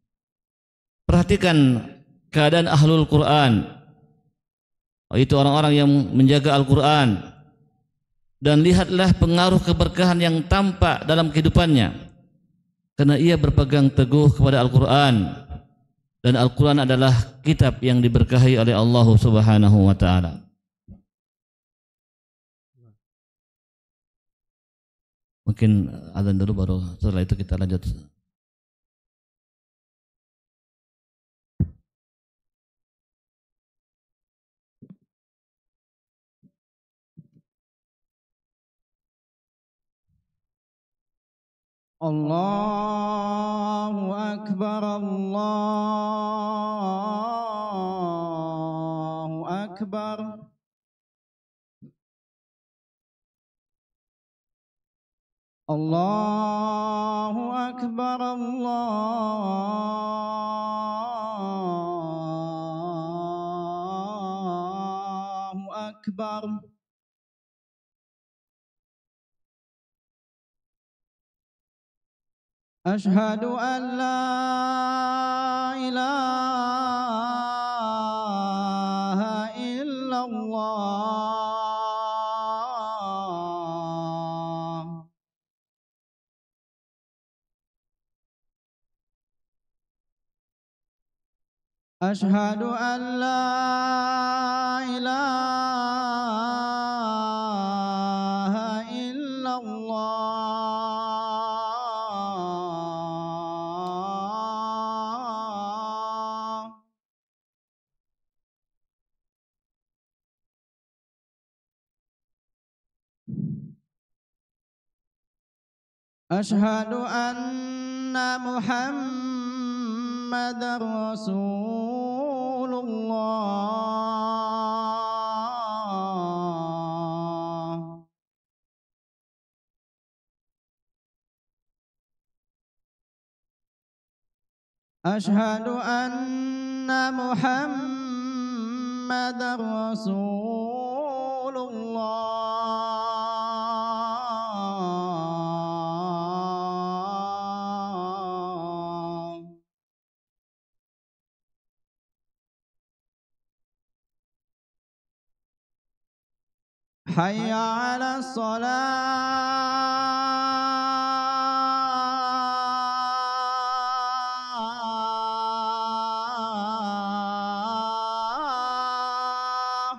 Perhatikan keadaan ahlul Quran, yaitu orang-orang yang menjaga Al-Quran, dan lihatlah pengaruh keberkahan yang tampak dalam kehidupannya karena ia berpegang teguh kepada Al-Quran, dan Al-Quran adalah kitab yang diberkahi oleh Allah Subhanahu wa taala. Mungkin azan dulu, baru setelah itu kita lanjut. الله أكبر الله أكبر الله أكبر الله أكبر أشهد أن لا إله إلا الله أشهد أن لا إله إلا الله أشهد أن محمدًا رسول الله أشهد أن محمدًا رسول الله حي على الصلاة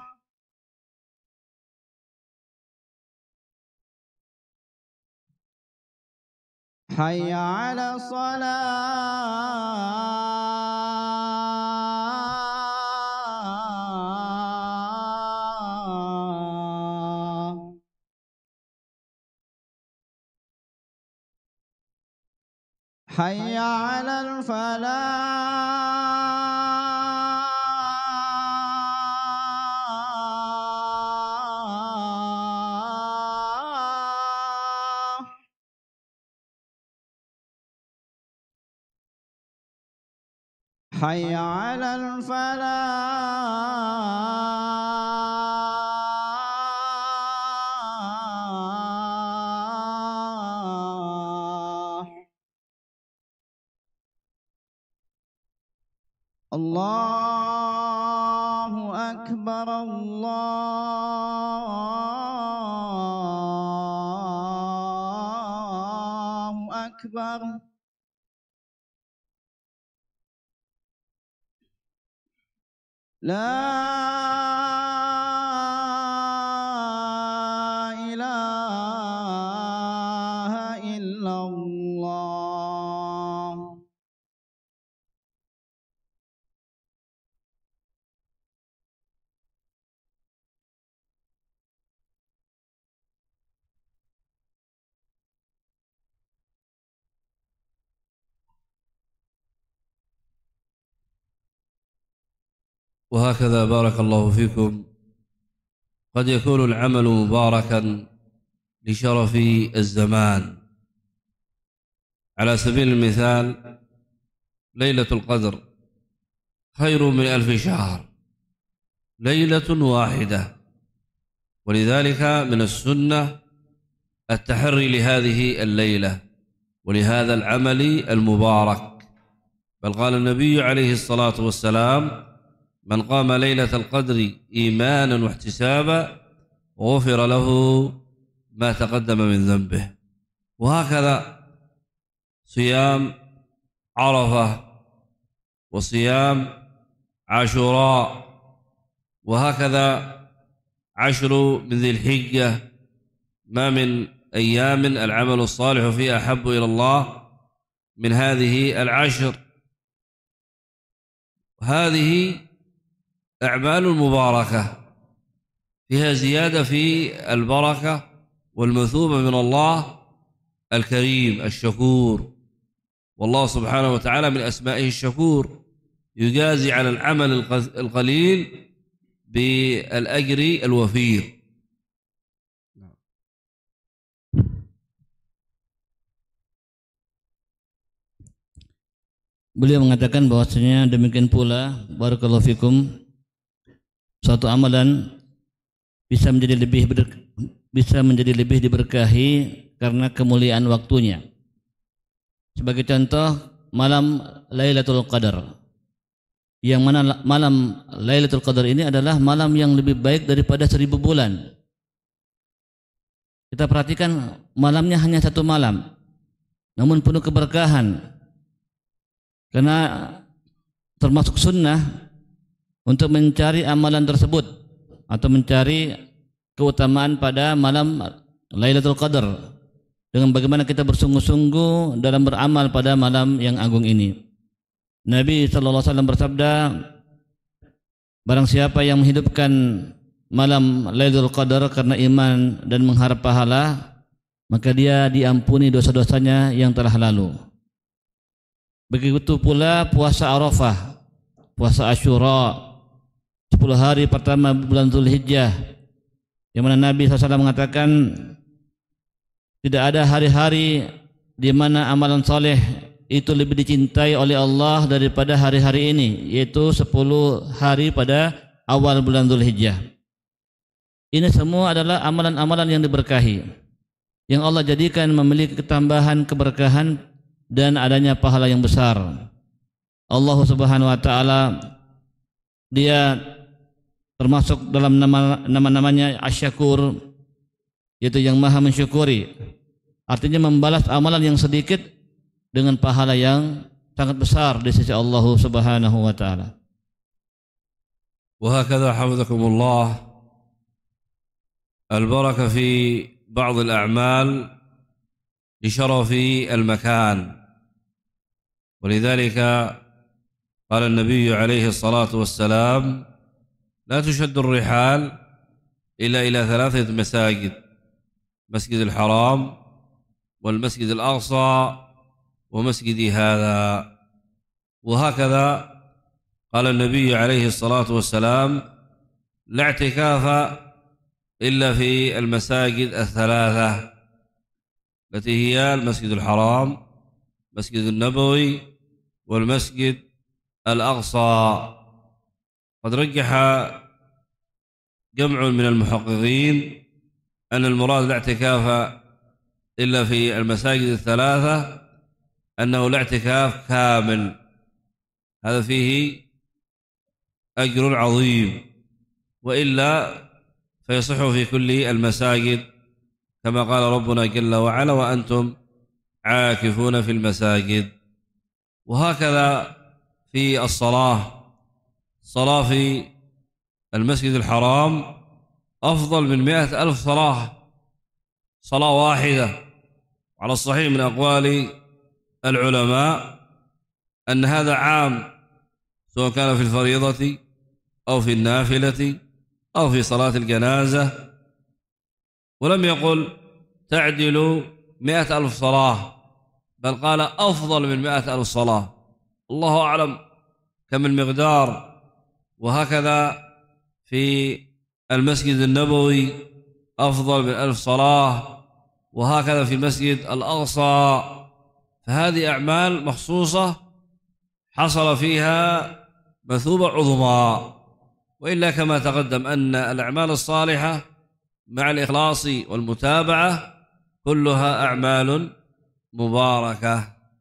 حي على الصلاة حي على الفلاح حي على الفلاح الله أكبر الله أكبر لا إله إلا الله وهكذا بارك الله فيكم قد يكون العمل مباركا لشرف الزمان. على سبيل المثال ليلة القدر خير من ألف شهر، ليلة واحدة، ولذلك من السنة التحري لهذه الليلة ولهذا العمل المبارك. بل قال النبي عليه الصلاة والسلام: من قام ليلة القدر إيمانا واحتسابا غفر له ما تقدم من ذنبه. وهكذا صيام عرفة وصيام عاشوراء، وهكذا عشر من ذي الحجة، ما من أيام العمل الصالح فيها أحب إلى الله من هذه العشر. هذه أعمال مباركة فيها زيادة في البركة والمثوبة من الله الكريم الشكور، والله سبحانه وتعالى من أسمائه الشكور، يجازي على العمل القليل بالأجر الوفير. Beliau mengatakan bahwasanya demikian pula barakallahu fikum, suatu amalan bisa menjadi lebih ber, bisa menjadi lebih diberkahi karena kemuliaan waktunya. Sebagai contoh, malam Lailatul Qadar, yang mana malam Lailatul Qadar ini adalah malam yang lebih baik daripada seribu bulan. Kita perhatikan, malamnya hanya satu malam, namun penuh keberkahan. Karena termasuk sunnah untuk mencari amalan tersebut atau mencari keutamaan pada malam Lailatul Qadar dengan bagaimana kita bersungguh-sungguh dalam beramal pada malam yang agung ini. Nabi sallallahu alaihi wasallam bersabda, barang siapa yang menghidupkan malam Lailatul Qadar karena iman dan mengharap pahala, maka dia diampuni dosa-dosanya yang telah lalu. Begitu pula puasa Arafah, puasa Asyura, sepuluh hari pertama bulan Zulhijjah, yang mana Nabi sallallahu alaihi wasallam mengatakan tidak ada hari-hari di mana amalan soleh itu lebih dicintai oleh Allah daripada hari-hari ini, yaitu sepuluh hari pada awal bulan Zulhijjah. Ini semua adalah amalan-amalan yang diberkahi, yang Allah jadikan memiliki ketambahan keberkahan dan adanya pahala yang besar. Allah Subhanahu wa taala dia termasuk dalam nama nama-namanya Asy-Syakur, yaitu yang Maha mensyukuri. Artinya membalas amalan yang sedikit dengan pahala yang sangat besar di sisi Allah Subhanahu wa taala. وهكذا حفظكم الله البركة في بعض الأعمال لشرف المكان، ولذلك قال النبي عليه الصلاة والسلام لا تشد الرحال إلا إلى ثلاثة مساجد: مسجد الحرام والمسجد الأقصى ومسجد هذا. وهكذا قال النبي عليه الصلاة والسلام لا اعتكاف إلا في المساجد الثلاثة التي هي المسجد الحرام، مسجد النبوي، والمسجد الأقصى. قد رجح جمع من المحققين أن المراد لا اعتكاف إلا في المساجد الثلاثة أنه لا اعتكاف كامل، هذا فيه أجر عظيم، وإلا فيصح في كل المساجد كما قال ربنا جل وعلا: وأنتم عاكفون في المساجد. وهكذا في الصلاة، الصلاة في المسجد الحرام أفضل من مئة ألف صلاة، صلاة واحدة. على الصحيح من أقوال العلماء أن هذا عام، سواء كان في الفريضة أو في النافلة أو في صلاة الجنازة، ولم يقل تعدل مئة ألف صلاة، بل قال أفضل من مئة ألف صلاة. الله أعلم كم المقدار. وهكذا في المسجد النبوي أفضل من ألف صلاة، وهكذا في المسجد الأقصى. فهذه أعمال مخصوصة حصل فيها مثوبة عظمى. وإلا كما تقدم أن الأعمال الصالحة مع الإخلاص والمتابعة كلها أعمال مباركة.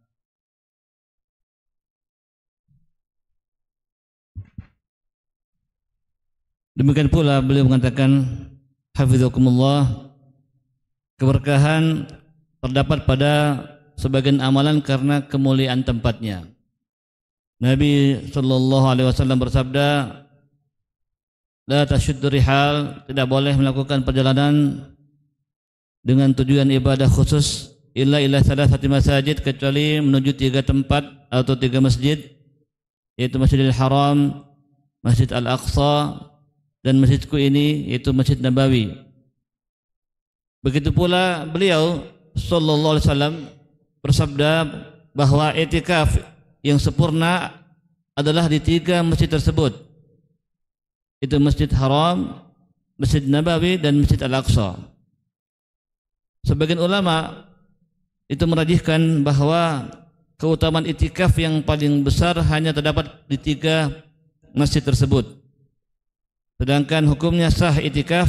Demikian pula beliau mengatakan, hafizakumullah, keberkahan terdapat pada sebagian amalan karena kemuliaan tempatnya. Nabi sallallahu alaihi wasallam bersabda, la tasyuddu rihal, tidak boleh melakukan perjalanan dengan tujuan ibadah khusus illa ila salasati masajid, kecuali menuju tiga tempat atau tiga masjid, yaitu Masjidil Haram, Masjid Al-Aqsa, dan masjidku ini yaitu Masjid Nabawi. Begitu pula beliau sallallahu alaihi wasallam bersabda bahwa i'tikaf yang sempurna adalah di tiga masjid tersebut. Itu Masjid Haram, Masjid Nabawi dan Masjid Al-Aqsa. Sebagian ulama itu merajihkan bahwa keutamaan i'tikaf yang paling besar hanya terdapat di tiga masjid tersebut. Sedangkan hukumnya sah i'tikaf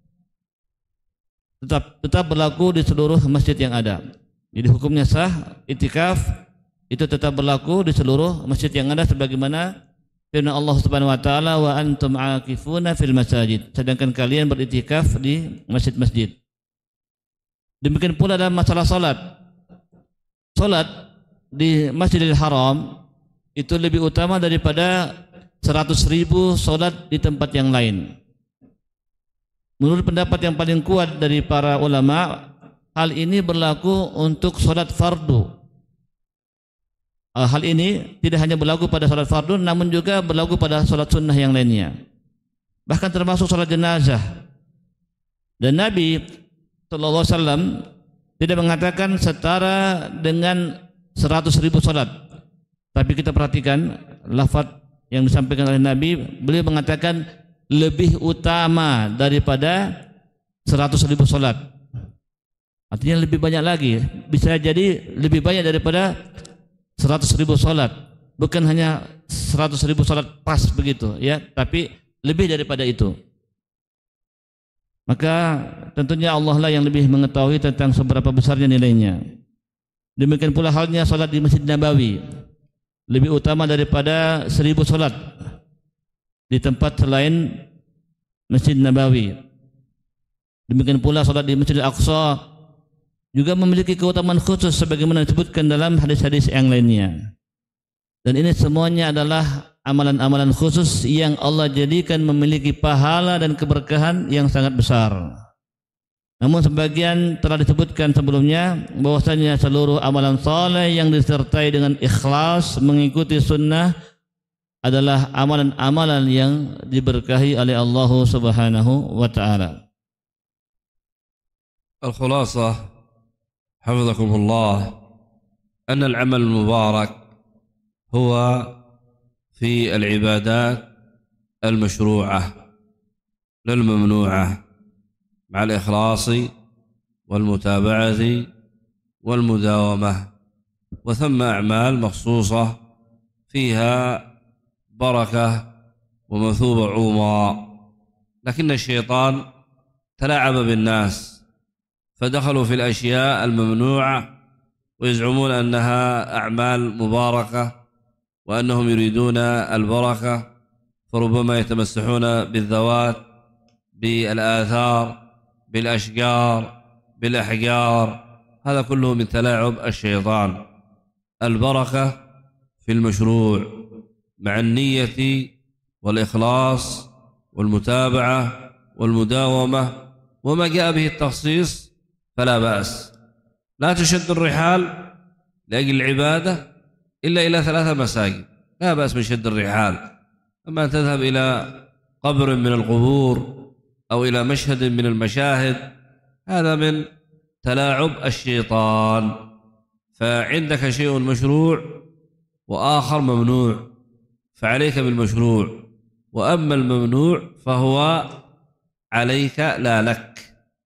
tetap tetap berlaku di seluruh masjid yang ada. Jadi hukumnya sah i'tikaf itu tetap berlaku di seluruh masjid yang ada sebagaimana firman Allah Subhanahu wa taala wa antum aakifuna fil masajid. Sedangkan kalian beriktikaf di masjid-masjid. Demikian pula dalam masalah salat. Salat di Masjidil Haram itu lebih utama daripada seratus ribu salat di tempat yang lain. Menurut pendapat yang paling kuat dari para ulama, hal ini berlaku untuk salat fardu. Hal ini tidak hanya berlaku pada salat fardu, namun juga berlaku pada salat sunnah yang lainnya. Bahkan termasuk salat jenazah. Dan Nabi sallallahu alaihi wasallam tidak mengatakan setara dengan seratus ribu salat. Tapi kita perhatikan lafaz yang disampaikan oleh Nabi, beliau mengatakan lebih utama daripada seratus ribu salat. Artinya lebih banyak lagi, bisa jadi lebih banyak daripada seratus ribu salat, bukan hanya seratus ribu salat pas begitu ya, tapi lebih daripada itu. Maka tentunya Allah lah yang lebih mengetahui tentang seberapa besarnya nilainya. Demikian pula halnya salat di Masjid Nabawi, lebih utama daripada seribu salat di tempat selain Masjid Nabawi. Demikian pula salat di Masjid Al-Aqsa juga memiliki keutamaan khusus sebagaimana disebutkan dalam hadis-hadis yang lainnya. Dan ini semuanya adalah amalan-amalan khusus yang Allah jadikan memiliki pahala dan keberkahan yang sangat besar. Namun sebagian telah disebutkan sebelumnya bahwasanya seluruh amalan saleh yang disertai dengan ikhlas mengikuti sunnah adalah amalan-amalan yang diberkahi oleh Allah Subhanahu wa taala. Al-khulasah حفظكم الله أن العمل المبارك هو في العبادات المشروعة لا الممنوعة مع الإخلاص والمتابعة والمداومة، وثم أعمال مخصوصة فيها بركة ومثوبة عظمى، لكن الشيطان تلاعب بالناس فدخلوا في الأشياء الممنوعة ويزعمون أنها أعمال مباركة وأنهم يريدون البركة، فربما يتمسحون بالذوات، بالآثار، بالأشجار، بالأحجار. هذا كله من تلاعب الشيطان. البركة في المشروع مع النية والإخلاص والمتابعة والمداومة، وما جاء به التخصيص فلا بأس. لا تشد الرحال لأجل العبادة إلا إلى ثلاثة مساجد، لا بأس من شد الرحال. أما أن تذهب إلى قبر من القبور أو إلى مشهد من المشاهد هذا من تلاعب الشيطان. فعندك شيء مشروع وآخر ممنوع، فعليك بالمشروع، وأما الممنوع فهو عليك لا لك.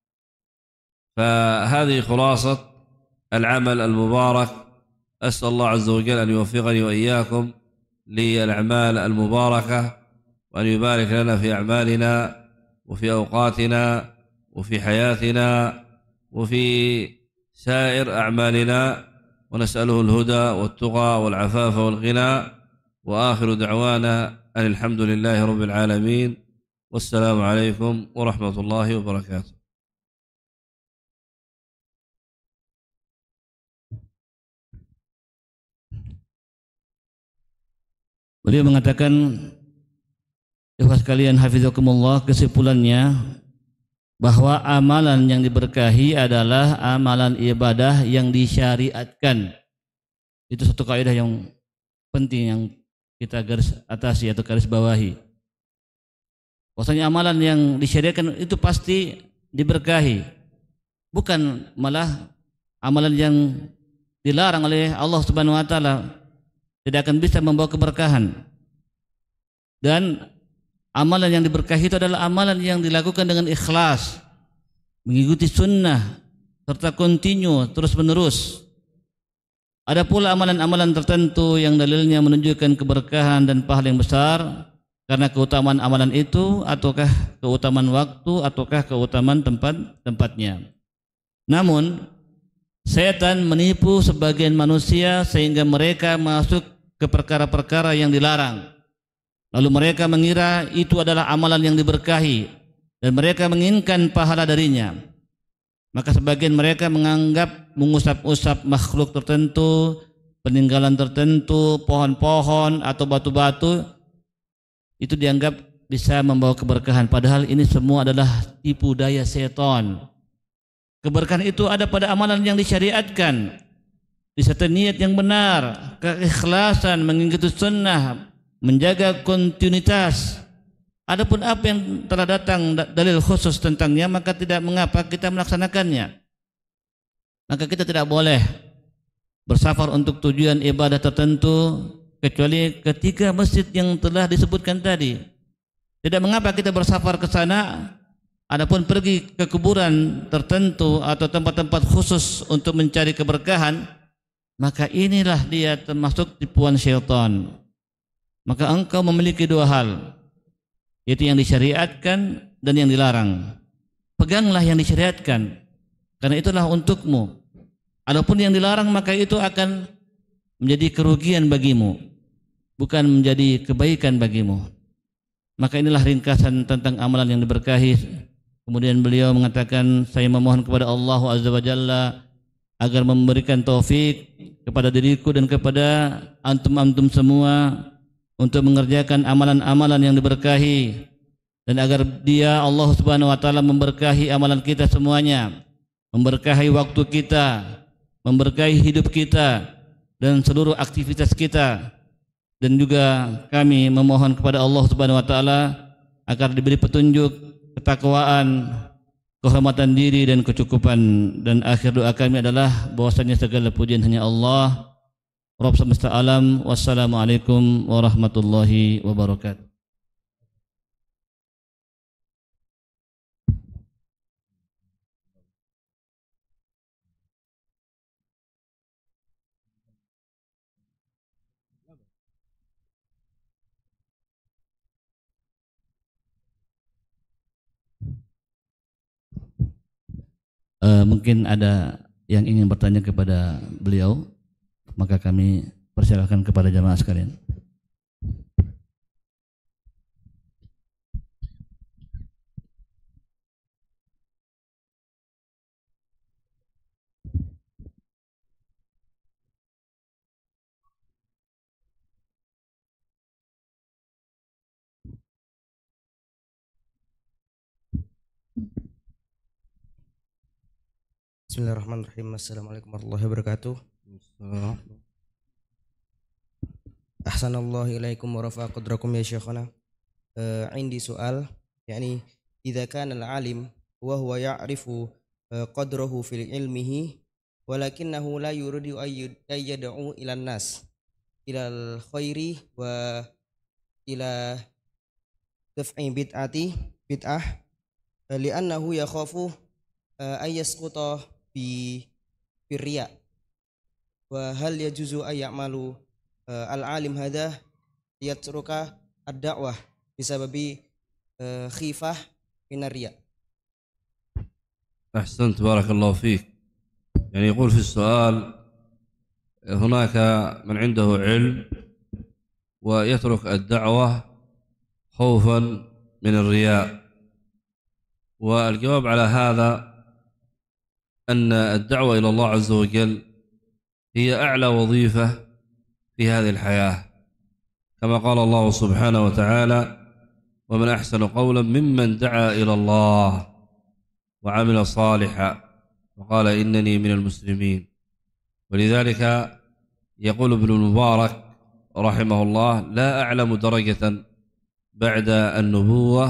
فهذه خلاصة العمل المبارك. أسأل الله عز وجل أن يوفقني وإياكم للأعمال المباركة، وأن يبارك لنا في أعمالنا وفي أوقاتنا وفي حياتنا وفي سائر أعمالنا، ونسأله الهدى والتقى والعفاف والغنى. وآخر دعوانا أن الحمد لله رب العالمين، والسلام عليكم ورحمة الله وبركاته. Beliau mengatakan, ikhwah sekalian hafizakumullah, kesimpulannya bahwa amalan yang diberkahi adalah amalan ibadah yang disyariatkan. Itu satu kaidah yang penting yang kita garis atasi atau garis bawahi. Bahwasanya amalan yang disyariatkan itu pasti diberkahi, bukan malah amalan yang dilarang oleh Allah Subhanahu wa taala tidak akan bisa membawa keberkahan. Dan amalan yang diberkahi itu adalah amalan yang dilakukan dengan ikhlas, mengikuti sunnah serta kontinu terus menerus. Ada pula amalan-amalan tertentu yang dalilnya menunjukkan keberkahan dan pahala yang besar karena keutamaan amalan itu, ataukah keutamaan waktu, ataukah keutamaan tempat-tempatnya. Namun setan menipu sebagian manusia sehingga mereka masuk ke perkara-perkara yang dilarang. Lalu mereka mengira itu adalah amalan yang diberkahi dan mereka menginginkan pahala darinya. Maka sebagian mereka menganggap mengusap-usap makhluk tertentu, peninggalan tertentu, pohon-pohon atau batu-batu itu dianggap bisa membawa keberkahan. Padahal ini semua adalah tipu daya setan. Keberkahan itu ada pada amalan yang disyariatkan, disertai niat yang benar, keikhlasan, mengikuti sunnah, menjaga kontinuitas. Adapun apa yang telah datang dalil khusus tentangnya, maka tidak mengapa kita melaksanakannya. Maka kita tidak boleh bersafar untuk tujuan ibadah tertentu kecuali ketika masjid yang telah disebutkan tadi. Tidak mengapa kita bersafar ke sana. Adapun pergi ke kuburan tertentu atau tempat-tempat khusus untuk mencari keberkahan, maka inilah dia termasuk tipuan syaitan. Maka engkau memiliki dua hal, yaitu yang disyariatkan dan yang dilarang. Peganglah yang disyariatkan, karena itulah untukmu. Adapun yang dilarang, maka itu akan menjadi kerugian bagimu, bukan menjadi kebaikan bagimu. Maka inilah ringkasan tentang amalan yang diberkahi. Kemudian beliau mengatakan, saya memohon kepada Allah Azza wa Jalla agar memberikan taufik kepada diriku dan kepada antum-antum semua untuk mengerjakan amalan-amalan yang diberkahi, dan agar dia Allah Subhanahu wa taala memberkahi amalan kita semuanya, memberkahi waktu kita, memberkahi hidup kita dan seluruh aktivitas kita. Dan juga kami memohon kepada Allah Subhanahu wa taala agar diberi petunjuk, ketakwaan, kehormatan diri dan kecukupan. Dan akhir doa kami adalah bahwasanya segala pujian hanya Allah Rabb semesta alam. Wassalamualaikum warahmatullahi wabarakatuh. Uh, mungkin ada yang ingin bertanya kepada beliau, maka kami persilakan kepada jamaah sekalian. Bismillahirrahmanirrahim. Assalamualaikum warahmatullahi wabarakatuh. Ahsanallahu ilaikum wa rafa'a qadrakum ya syekhana. Uh, indi soal, yakni idza kana al-alim wa huwa ya'rifu uh, qadrahu fil ilmihi walakinnahu la yuridu ayyad'u ila an-nas ila al-khairi wa ila daf'i bid'ati bid'ah uh, li'annahu yakhafu uh, ayyasquta bi firriya wa hal yajuzu ayyamalu uh, al-alim hadha yatruka ad-da'wah bisababi uh, khifah min ar-riya. أحسنت بارك الله فيك. يعني يقول في السؤال هناك من عنده علم ويترك الدعوة خوفا من الرياء، والجواب على هذا أن الدعوة إلى الله عز وجل هي أعلى وظيفة في هذه الحياة، كما قال الله سبحانه وتعالى ومن أحسن قولا ممن دعا إلى الله وعمل صالحا وقال إنني من المسلمين. ولذلك يقول ابن المبارك رحمه الله لا أعلم درجة بعد النبوة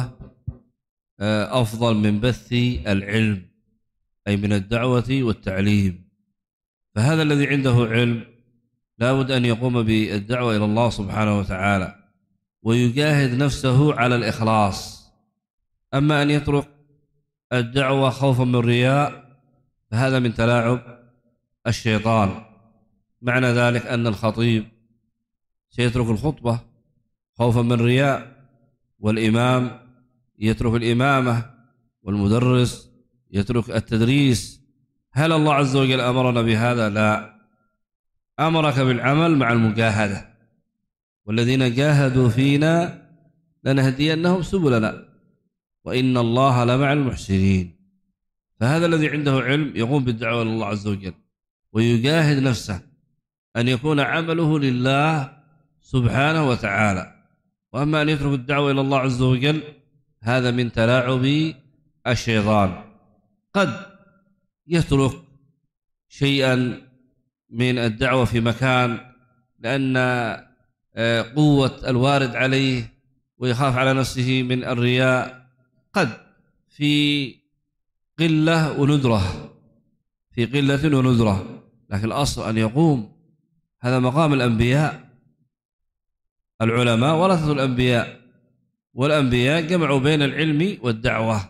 أفضل من بث العلم، أي من الدعوة والتعليم. فهذا الذي عنده علم لا بد أن يقوم بالدعوة إلى الله سبحانه وتعالى ويجاهد نفسه على الإخلاص. أما أن يترك الدعوة خوفا من الرياء فهذا من تلاعب الشيطان. معنى ذلك أن الخطيب سيترك الخطبة خوفا من الرياء، والإمام يترك الإمامة، والمدرس يترك التدريس. هل الله عز وجل أمرنا بهذا؟ لا، أمرك بالعمل مع المجاهدة، والذين جاهدوا فينا لنهدينهم سبلنا وإن الله لمع المحسنين. فهذا الذي عنده علم يقوم بالدعوة إلى الله عز وجل ويجاهد نفسه أن يكون عمله لله سبحانه وتعالى. وأما أن يترك الدعوة إلى الله عز وجل هذا من تلاعب الشيطان. قد يترك شيئا من الدعوة في مكان لأن قوة الوارد عليه ويخاف على نفسه من الرياء، قد في قلة وندرة، في قلة وندرة، لكن الأصل أن يقوم. هذا مقام الأنبياء، العلماء ورثة الأنبياء، والأنبياء جمعوا بين العلم والدعوة.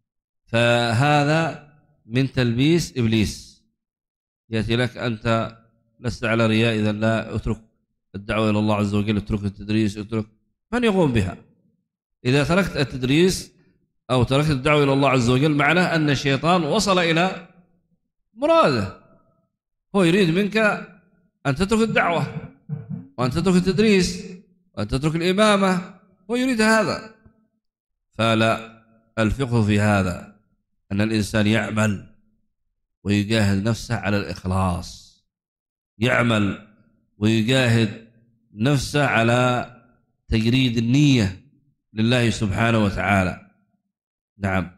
فهذا من تلبيس إبليس، يأتي لك أنت لست على رياء، إذا لا اترك الدعوة إلى الله عز وجل، اترك التدريس، اترك. من يقوم بها؟ إذا تركت التدريس أو تركت الدعوة إلى الله عز وجل معناه أن الشيطان وصل إلى مراده. هو يريد منك أن تترك الدعوة وأن تترك التدريس وأن تترك الإمامة، هو يريد هذا. فلا، الفقه في هذا أن الإنسان يعمل ويجاهد نفسه على الإخلاص، يعمل ويجاهد نفسه على تجريد النية لله سبحانه وتعالى. نعم.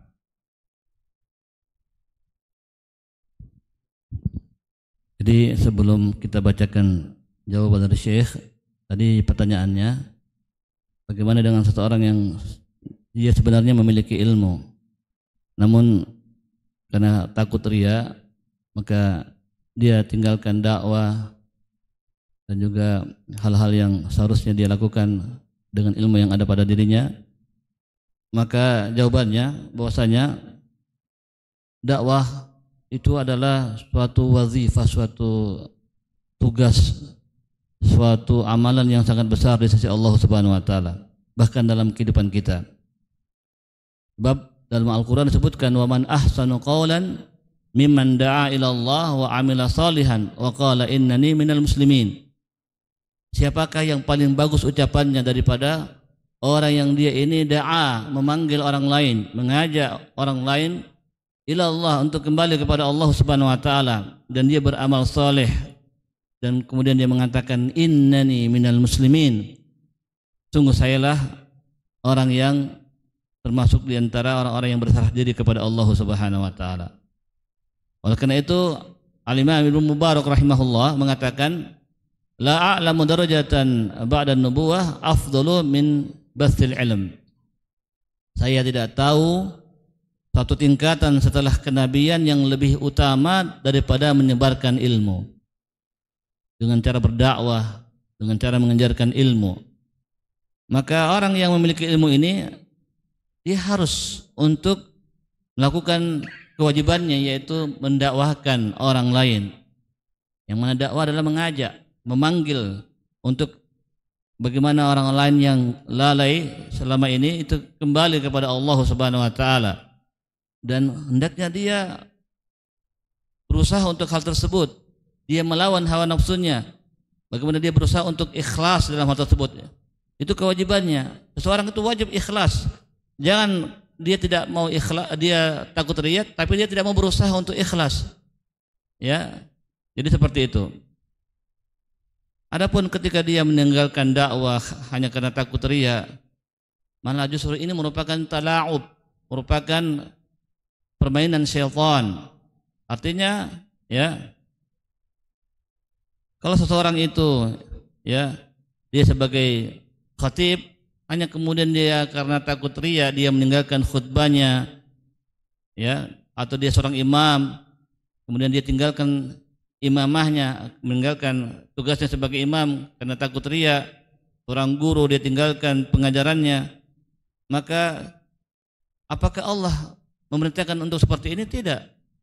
Jadi sebelum kita bacakan jawaban dari Syekh, tadi pertanyaannya, bagaimana dengan seseorang yang dia sebenarnya memiliki ilmu, namun karena takut riya, maka dia tinggalkan dakwah dan juga hal-hal yang seharusnya dia lakukan dengan ilmu yang ada pada dirinya. Maka jawabannya bahwasanya dakwah itu adalah suatu wazifah, suatu tugas, suatu amalan yang sangat besar di sisi Allah Subhanahu wa taala, bahkan dalam kehidupan kita. Sebab dalam Al-Qur'an disebutkan, wa man ahsanu qawlan mimman da'a ila Allah wa amila salihan wa qala innani minal muslimin. Siapakah yang paling bagus ucapannya daripada orang yang dia ini da'a, memanggil orang lain, mengajak orang lain ila Allah, untuk kembali kepada Allah Subhanahu wa taala, dan dia beramal saleh, dan kemudian dia mengatakan innani minal muslimin, sungguh sayalah orang yang termasuk di antara orang-orang yang berserah diri kepada Allah Subhanahu wa taala. Oleh karena itu Al-Imam Ibnu Mubarak rahimahullah mengatakan, la a'lamu darajatan ba'da nubuwah afdalu min bathil ilm. Saya tidak tahu satu tingkatan setelah kenabian yang lebih utama daripada menyebarkan ilmu, dengan cara berdakwah, dengan cara mengajarkan ilmu. Maka orang yang memiliki ilmu ini, dia harus untuk melakukan kewajibannya, yaitu mendakwahkan orang lain. Yang mana dakwah adalah mengajak, memanggil untuk bagaimana orang lain yang lalai selama ini itu kembali kepada Allah Subhanahu wa taala, dan hendaknya dia berusaha untuk hal tersebut. Dia melawan hawa nafsunya, bagaimana dia berusaha untuk ikhlas dalam hal tersebut. Itu kewajibannya. Seseorang itu wajib ikhlas. Jangan dia tidak mau ikhlas, dia takut riya, tapi dia tidak mau berusaha untuk ikhlas. Ya, jadi seperti itu. Adapun ketika dia meninggalkan dakwah hanya karena takut riya, malah justru ini merupakan tala'ub, merupakan permainan syaitan. Artinya, ya, kalau seseorang itu, ya, dia sebagai khatib, hanya kemudian dia karena takut riya dia meninggalkan khutbahnya, ya, atau dia seorang imam, kemudian dia tinggalkan imamahnya, meninggalkan tugasnya sebagai imam karena takut riya, seorang guru dia tinggalkan pengajarannya, maka apakah Allah memerintahkan untuk seperti ini? Tidak.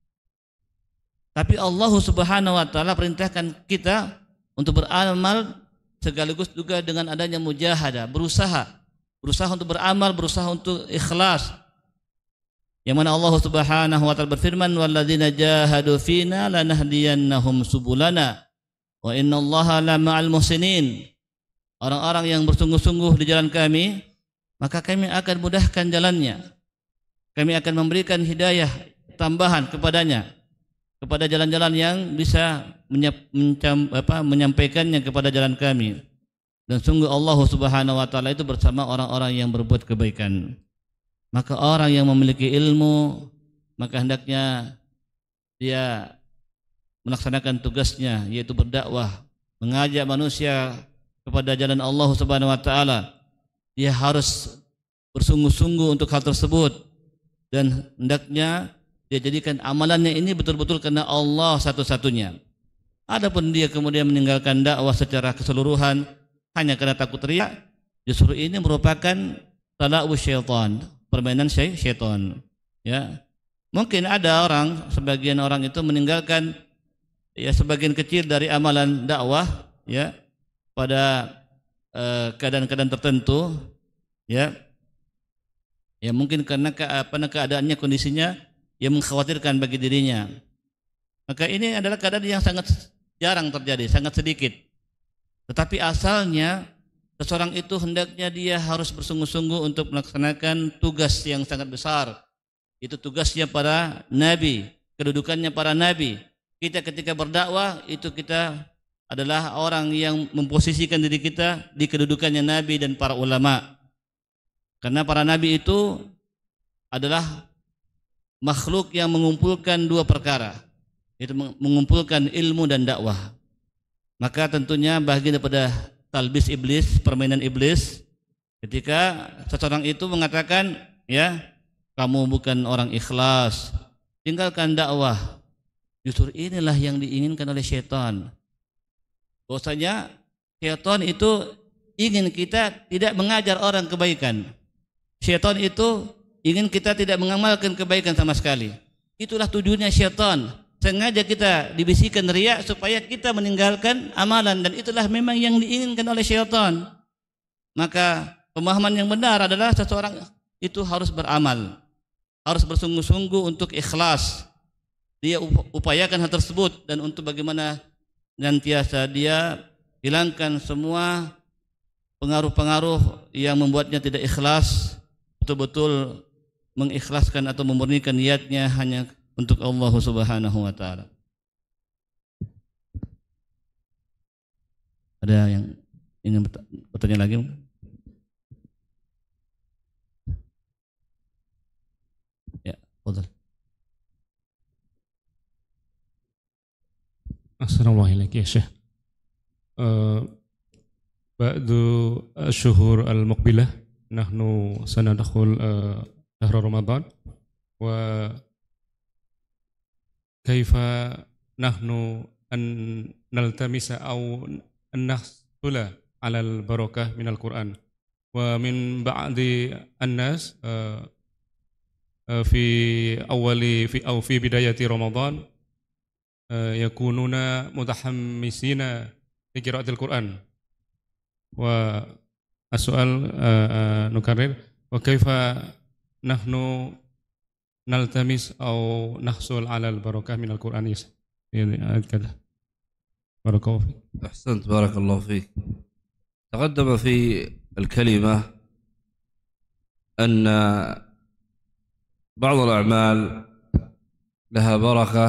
Tapi Allah Subhanahu wa taala perintahkan kita untuk beramal sekaligus juga dengan adanya mujahadah, berusaha, berusaha untuk beramal, berusaha untuk ikhlas. Yang mana Allah Subhanahu wa taala berfirman, walladzina jahadu fina lanahdiyannahum subulana wa innallaha lama'al muhsinin. Orang-orang yang bersungguh-sungguh di jalan kami, maka kami akan mudahkan jalannya. Kami akan memberikan hidayah tambahan kepadanya, kepada jalan-jalan yang bisa menyampaikannya kepada jalan kami. Dan sungguh Allah Subhanahu wa taala itu bersama orang-orang yang berbuat kebaikan. Maka orang yang memiliki ilmu, maka hendaknya dia melaksanakan tugasnya, yaitu berdakwah, mengajak manusia kepada jalan Allah Subhanahu wa taala. Dia harus bersungguh-sungguh untuk hal tersebut, dan hendaknya dia jadikan amalannya ini betul-betul karena Allah satu-satunya. Adapun dia kemudian meninggalkan dakwah secara keseluruhan hanya karena takut riya, justru ini merupakan tala'u syaitan, permainan syaitan. Ya, mungkin ada orang, sebagian orang itu meninggalkan ya sebagian kecil dari amalan dakwah, ya, pada eh, keadaan-keadaan tertentu, ya, ya mungkin karena ke, apa, keadaannya, kondisinya yang mengkhawatirkan bagi dirinya. Maka ini adalah keadaan yang sangat jarang terjadi, sangat sedikit. Tetapi asalnya seseorang itu hendaknya dia harus bersungguh-sungguh untuk melaksanakan tugas yang sangat besar. Itu tugasnya para nabi, kedudukannya para nabi. Kita ketika berdakwah itu kita adalah orang yang memposisikan diri kita di kedudukannya nabi dan para ulama. Karena para nabi itu adalah makhluk yang mengumpulkan dua perkara, yaitu mengumpulkan ilmu dan dakwah. Maka tentunya bagian daripada talbis iblis, permainan iblis, ketika seseorang itu mengatakan, ya, kamu bukan orang ikhlas, tinggalkan dakwah. Justru inilah yang diinginkan oleh syaitan. Bahwasanya syaitan itu ingin kita tidak mengajar orang kebaikan. Syaitan itu ingin kita tidak mengamalkan kebaikan sama sekali. Itulah tujuannya syaitan. Sengaja kita dibisikkan riya supaya kita meninggalkan amalan, dan itulah memang yang diinginkan oleh syaitan. Maka pemahaman yang benar adalah seseorang itu harus beramal, harus bersungguh-sungguh untuk ikhlas. Dia upayakan hal tersebut, dan untuk bagaimana nantiasa dia hilangkan semua pengaruh-pengaruh yang membuatnya tidak ikhlas, betul-betul mengikhlaskan atau memurnikan niatnya hanya untuk Allah Subhanahu wa taala. Ada yang ingin bertanya lagi? Ya, fadhal. Assalamualaikum ya Syekh. بعد الشهور المقبلة نحن سندخل شهر رمضان، وكيف نحن أن نلتمس أو أن نحصل على البركة من القرآن. ومن بعض الناس في أول في أو في بداية رمضان يكونون متحمسين لقراءة القرآن. والسؤال نكرر، وكيف نحن نلتمس أو نحصل على البركة من القرآن كذا. بارك الله فيك. أحسنت، بارك الله فيك. تقدم في الكلمة أن بعض الأعمال لها بركة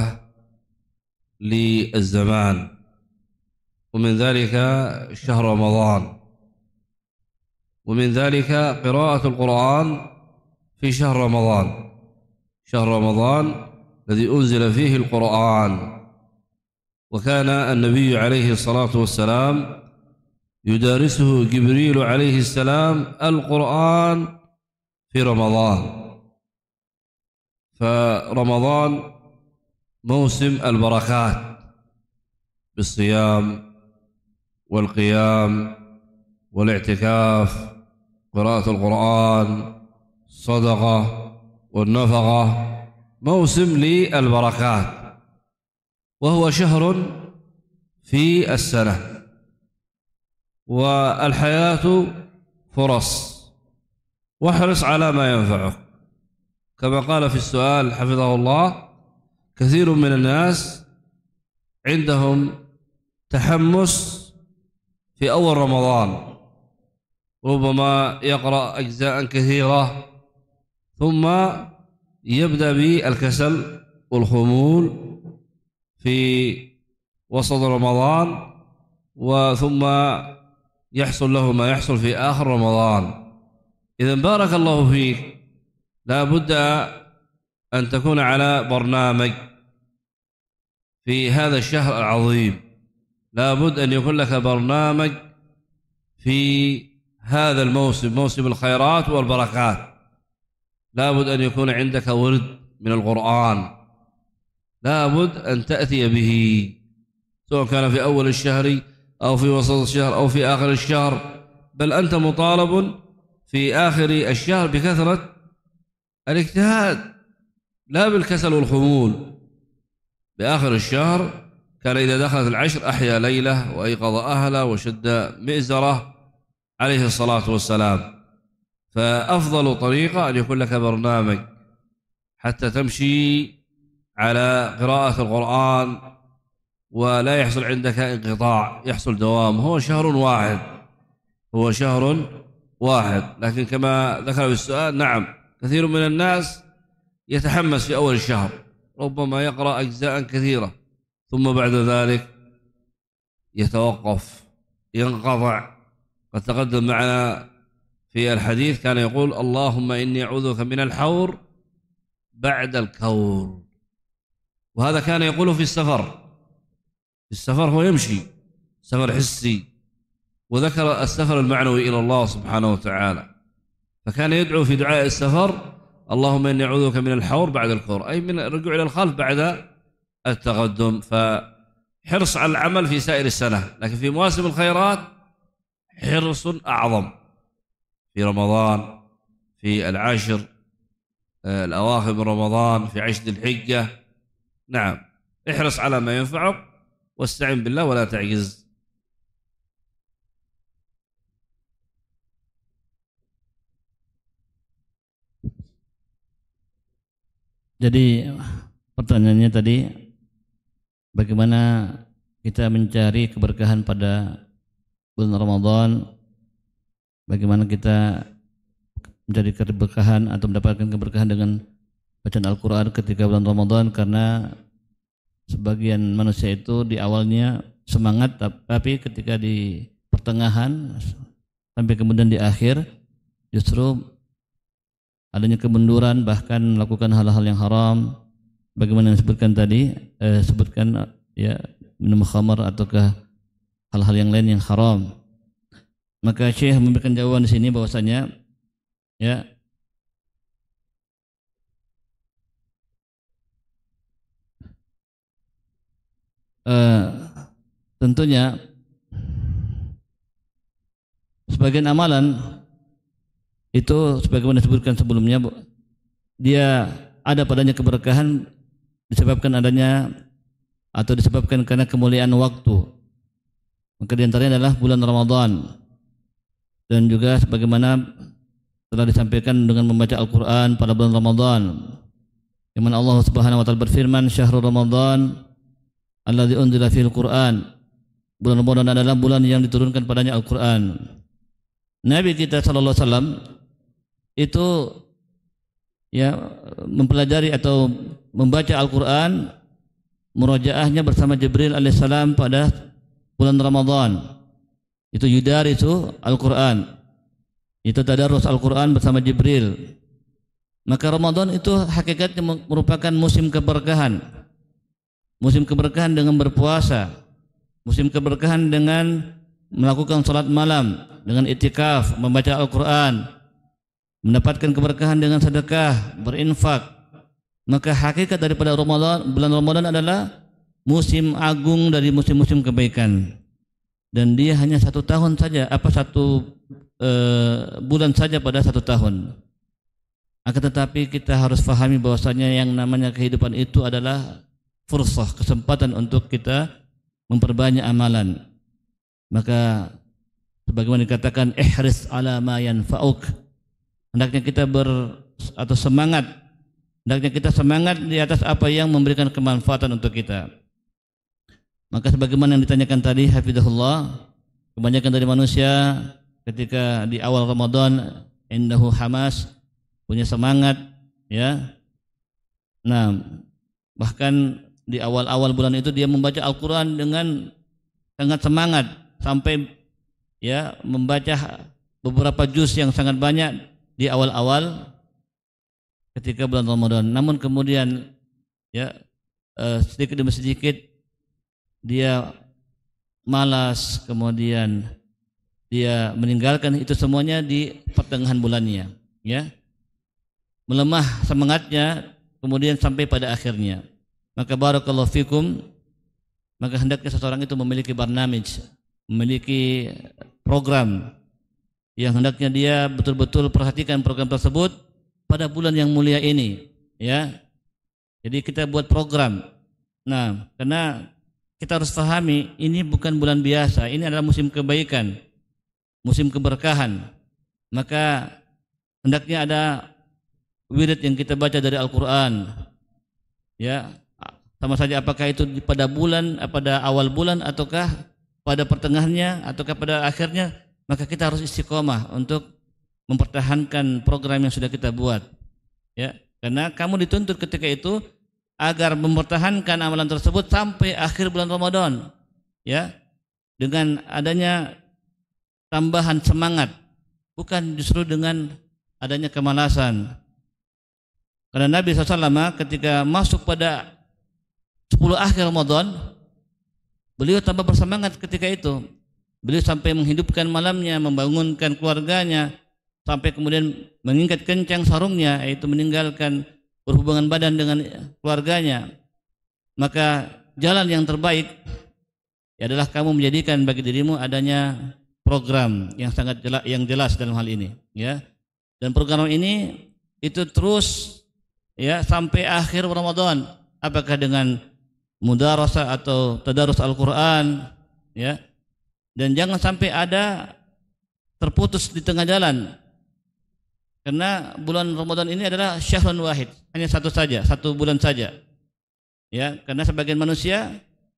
للزمان، ومن ذلك شهر رمضان، ومن ذلك قراءة القرآن في شهر رمضان، شهر رمضان الذي أنزل فيه القرآن. وكان النبي عليه الصلاة والسلام يدارسه جبريل عليه السلام القرآن في رمضان. فرمضان موسم البركات، بالصيام والقيام والاعتكاف، قراءة القرآن، الصدقة والنفقة، موسم للبركات، وهو شهر في السنة، والحياة فرص، واحرص على ما ينفعك. كما قال في السؤال حفظه الله: كثير من الناس عندهم تحمس في أول رمضان، ربما يقرأ أجزاء كثيرة ثم يبدأ بالكسل والخمول في وسط رمضان، وثم يحصل له ما يحصل في آخر رمضان. إذن بارك الله فيك، لا بد أن تكون على برنامج في هذا الشهر العظيم، لا بد أن يكون لك برنامج في هذا الموسم، موسم الخيرات والبركات. لا بد أن يكون عندك ورد من القرآن، لا بد أن تأتي به، سواء كان في أول الشهر أو في وسط الشهر أو في آخر الشهر، بل أنت مطالب في آخر الشهر بكثرة الاجتهاد، لا بالكسل والخمول. بآخر الشهر كان إذا دخلت العشر أحيا ليلة وأيقظ أهله وشد مئزره عليه الصلاة والسلام. فأفضل طريقة أن يكون لك برنامج حتى تمشي على قراءة القرآن ولا يحصل عندك انقطاع، يحصل دوام. هو شهر واحد، هو شهر واحد، لكن كما ذكر في السؤال، نعم كثير من الناس يتحمس في أول الشهر، ربما يقرأ أجزاء كثيرة ثم بعد ذلك يتوقف، ينقطع. قد تقدم معنا في الحديث كان يقول: اللهم إني أعوذك من الحور بعد الكور. وهذا كان يقوله في السفر، في السفر هو يمشي سفر حسي، وذكر السفر المعنوي إلى الله سبحانه وتعالى، فكان يدعو في دعاء السفر: اللهم إني أعوذك من الحور بعد الكور، أي من الرجوع إلى الخلف بعد التقدم. فحرص على العمل في سائر السنة، لكن في مواسم الخيرات حرص أعظم، في رمضان، في العاشر الأواخر من رمضان، في عشر الحجة. نعم، احرص على ما ينفعك واستعن بالله ولا تعجز. Jadi pertanyaannya tadi, bagaimana kita mencari keberkahan pada bulan Ramadan, bagaimana kita mencari keberkahan atau mendapatkan keberkahan dengan bacaan Al-Quran ketika bulan Ramadan, karena sebagian manusia itu di awalnya semangat, tapi ketika di pertengahan sampai kemudian di akhir justru adanya kemunduran, bahkan melakukan hal-hal yang haram, bagaimana yang disebutkan tadi, eh, sebutkan ya minum khamar ataukah hal-hal yang lain yang haram. Maka Syekh memberikan jawaban di sini bahwasanya ya eh, tentunya sebagian amalan itu sebagaimana disebutkan sebelumnya, dia ada padanya keberkahan disebabkan adanya atau disebabkan karena kemuliaan waktu. Maka di antaranya adalah bulan Ramadan, dan juga sebagaimana telah disampaikan dengan membaca Al-Quran pada bulan Ramadan, yang mana Allah Subhanahu wa taala berfirman, syahrul Ramadan alladzi unzila fihil Qur'an. Bulan Ramadan adalah bulan yang diturunkan padanya Al-Quran. Nabi kita sallallahu alaihi wasallam itu ya mempelajari atau membaca Al-Quran, murajaahnya bersama Jibril alaihissalam pada bulan Ramadan. Itu yudarisu Al-Quran, itu tadarus Al-Quran bersama Jibril. Maka Ramadan itu hakikatnya merupakan musim keberkahan, musim keberkahan dengan berpuasa, musim keberkahan dengan melakukan salat malam, dengan itikaf, membaca Al-Quran, mendapatkan keberkahan dengan sedekah, berinfak. Maka hakikat daripada Ramadan, bulan Ramadan adalah musim agung dari musim-musim kebaikan, dan dia hanya satu tahun saja, apa satu uh, bulan saja pada satu tahun. Akan tetapi kita harus fahami bahwasanya yang namanya kehidupan itu adalah fursah, kesempatan untuk kita memperbanyak amalan. Maka sebagaimana dikatakan ihris ala ma yanfa'uk, hendaknya kita ber atau semangat, hendaknya kita semangat di atas apa yang memberikan kemanfaatan untuk kita. Maka sebagaimana yang ditanyakan tadi, hafizahullah, kebanyakan dari manusia ketika di awal Ramadan indahu hamas, punya semangat, ya. Nah, bahkan di awal-awal bulan itu dia membaca Al-Quran dengan sangat semangat sampai ya membaca beberapa juz yang sangat banyak di awal-awal ketika bulan Ramadan. Namun kemudian ya eh, sedikit demi sedikit dia malas, kemudian dia meninggalkan itu semuanya di pertengahan bulannya, ya. Melemah semangatnya kemudian sampai pada akhirnya. Maka barakallahu fikum, maka hendaknya seseorang itu memiliki barnamij, memiliki program yang hendaknya dia betul-betul perhatikan program tersebut pada bulan yang mulia ini, ya. Jadi kita buat program. Nah, karena kita harus pahami ini bukan bulan biasa, ini adalah musim kebaikan, musim keberkahan. Maka hendaknya ada wirid yang kita baca dari Al-Quran, ya, sama saja apakah itu pada bulan, pada awal bulan, ataukah pada pertengahannya, ataukah pada akhirnya. Maka kita harus istiqomah untuk mempertahankan program yang sudah kita buat, ya, karena kamu dituntut ketika itu agar mempertahankan amalan tersebut sampai akhir bulan Ramadan, ya, dengan adanya tambahan semangat, bukan justru dengan adanya kemalasan. Karena Nabi shallallahu alaihi wasallam ketika masuk pada sepuluh akhir Ramadan, beliau tambah bersemangat ketika itu. Beliau sampai menghidupkan malamnya, membangunkan keluarganya, sampai kemudian mengikat kencang sarungnya, yaitu meninggalkan berhubungan badan dengan keluarganya. Maka jalan yang terbaik adalah kamu menjadikan bagi dirimu adanya program yang sangat jelas, yang jelas dalam hal ini, ya. Dan program ini itu terus, ya, sampai akhir Ramadan. Apakah dengan mudarasah atau tadarus Al-Quran, ya. Dan jangan sampai ada terputus di tengah jalan. Karena bulan Ramadan ini adalah syahrun wahid, hanya satu saja, satu bulan saja. Ya, karena sebagian manusia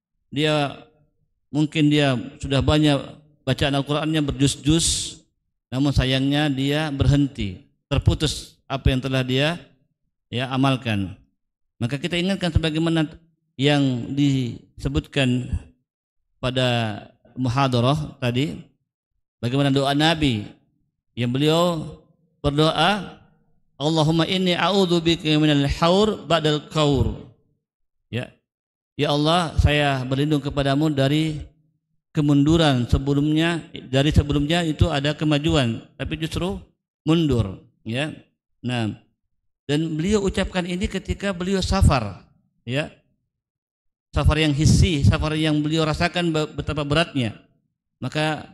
dia mungkin dia sudah banyak bacaan Al-Qur'annya berjuz-juz, namun sayangnya dia berhenti, terputus apa yang telah dia ya amalkan. Maka kita ingatkan sebagaimana yang disebutkan pada muhadarah tadi, bagaimana doa Nabi yang beliau berdoa, Allahumma inni a'udzubika minal haur ba'dal qaur. Ya. Ya Allah, saya berlindung kepadamu dari kemunduran sebelumnya, dari sebelumnya itu ada kemajuan, tapi justru mundur, ya. Nah, dan beliau ucapkan ini ketika beliau safar, ya. Safar yang hissi, safar yang beliau rasakan betapa beratnya. Maka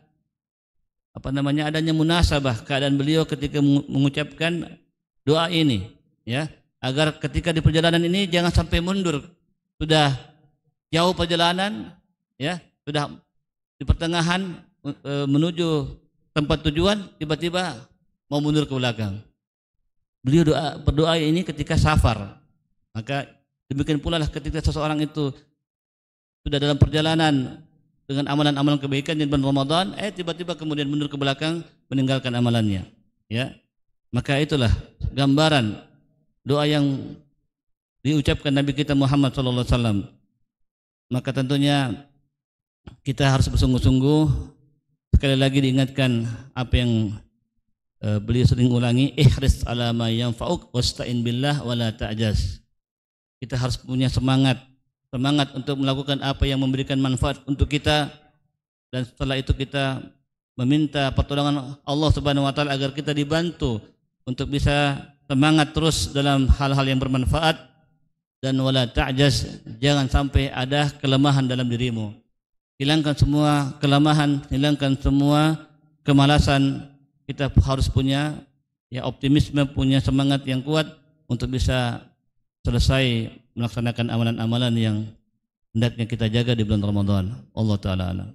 apa namanya adanya munasabah keadaan beliau ketika mengucapkan doa ini, ya, agar ketika di perjalanan ini jangan sampai mundur. Sudah jauh perjalanan, ya, sudah di pertengahan e, menuju tempat tujuan, tiba-tiba mau mundur ke belakang. Beliau doa, berdoa ini ketika safar. Maka demikian pula lah ketika seseorang itu sudah dalam perjalanan dengan amalan-amalan kebaikan di bulan Ramadan, eh tiba-tiba kemudian mundur ke belakang meninggalkan amalannya, ya. Maka itulah gambaran doa yang diucapkan Nabi kita Muhammad sallallahu alaihi wasallam. Maka tentunya kita harus bersungguh-sungguh, sekali lagi diingatkan apa yang uh, beliau sering ulangi, ihris ala ma yanfa'uk wasta'in billah wala ta'jaz. Kita harus punya semangat semangat untuk melakukan apa yang memberikan manfaat untuk kita, dan setelah itu kita meminta pertolongan Allah Subhanahu wa taala agar kita dibantu untuk bisa semangat terus dalam hal-hal yang bermanfaat, dan wala ta'jaz, jangan sampai ada kelemahan dalam dirimu. Hilangkan semua kelemahan, hilangkan semua kemalasan. Kita harus punya ya optimisme, punya semangat yang kuat untuk bisa selesai melaksanakan amalan-amalan yang hendaknya kita jaga di bulan Ramadan. Allah taala alam.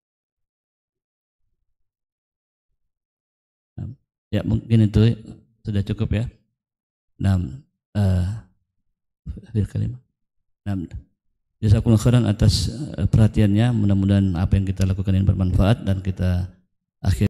Ya mungkin itu sudah cukup ya. Enam eh kalimah. Enam. Jazakumullah khairan atas perhatiannya. Mudah-mudahan apa yang kita lakukan ini bermanfaat dan kita akhir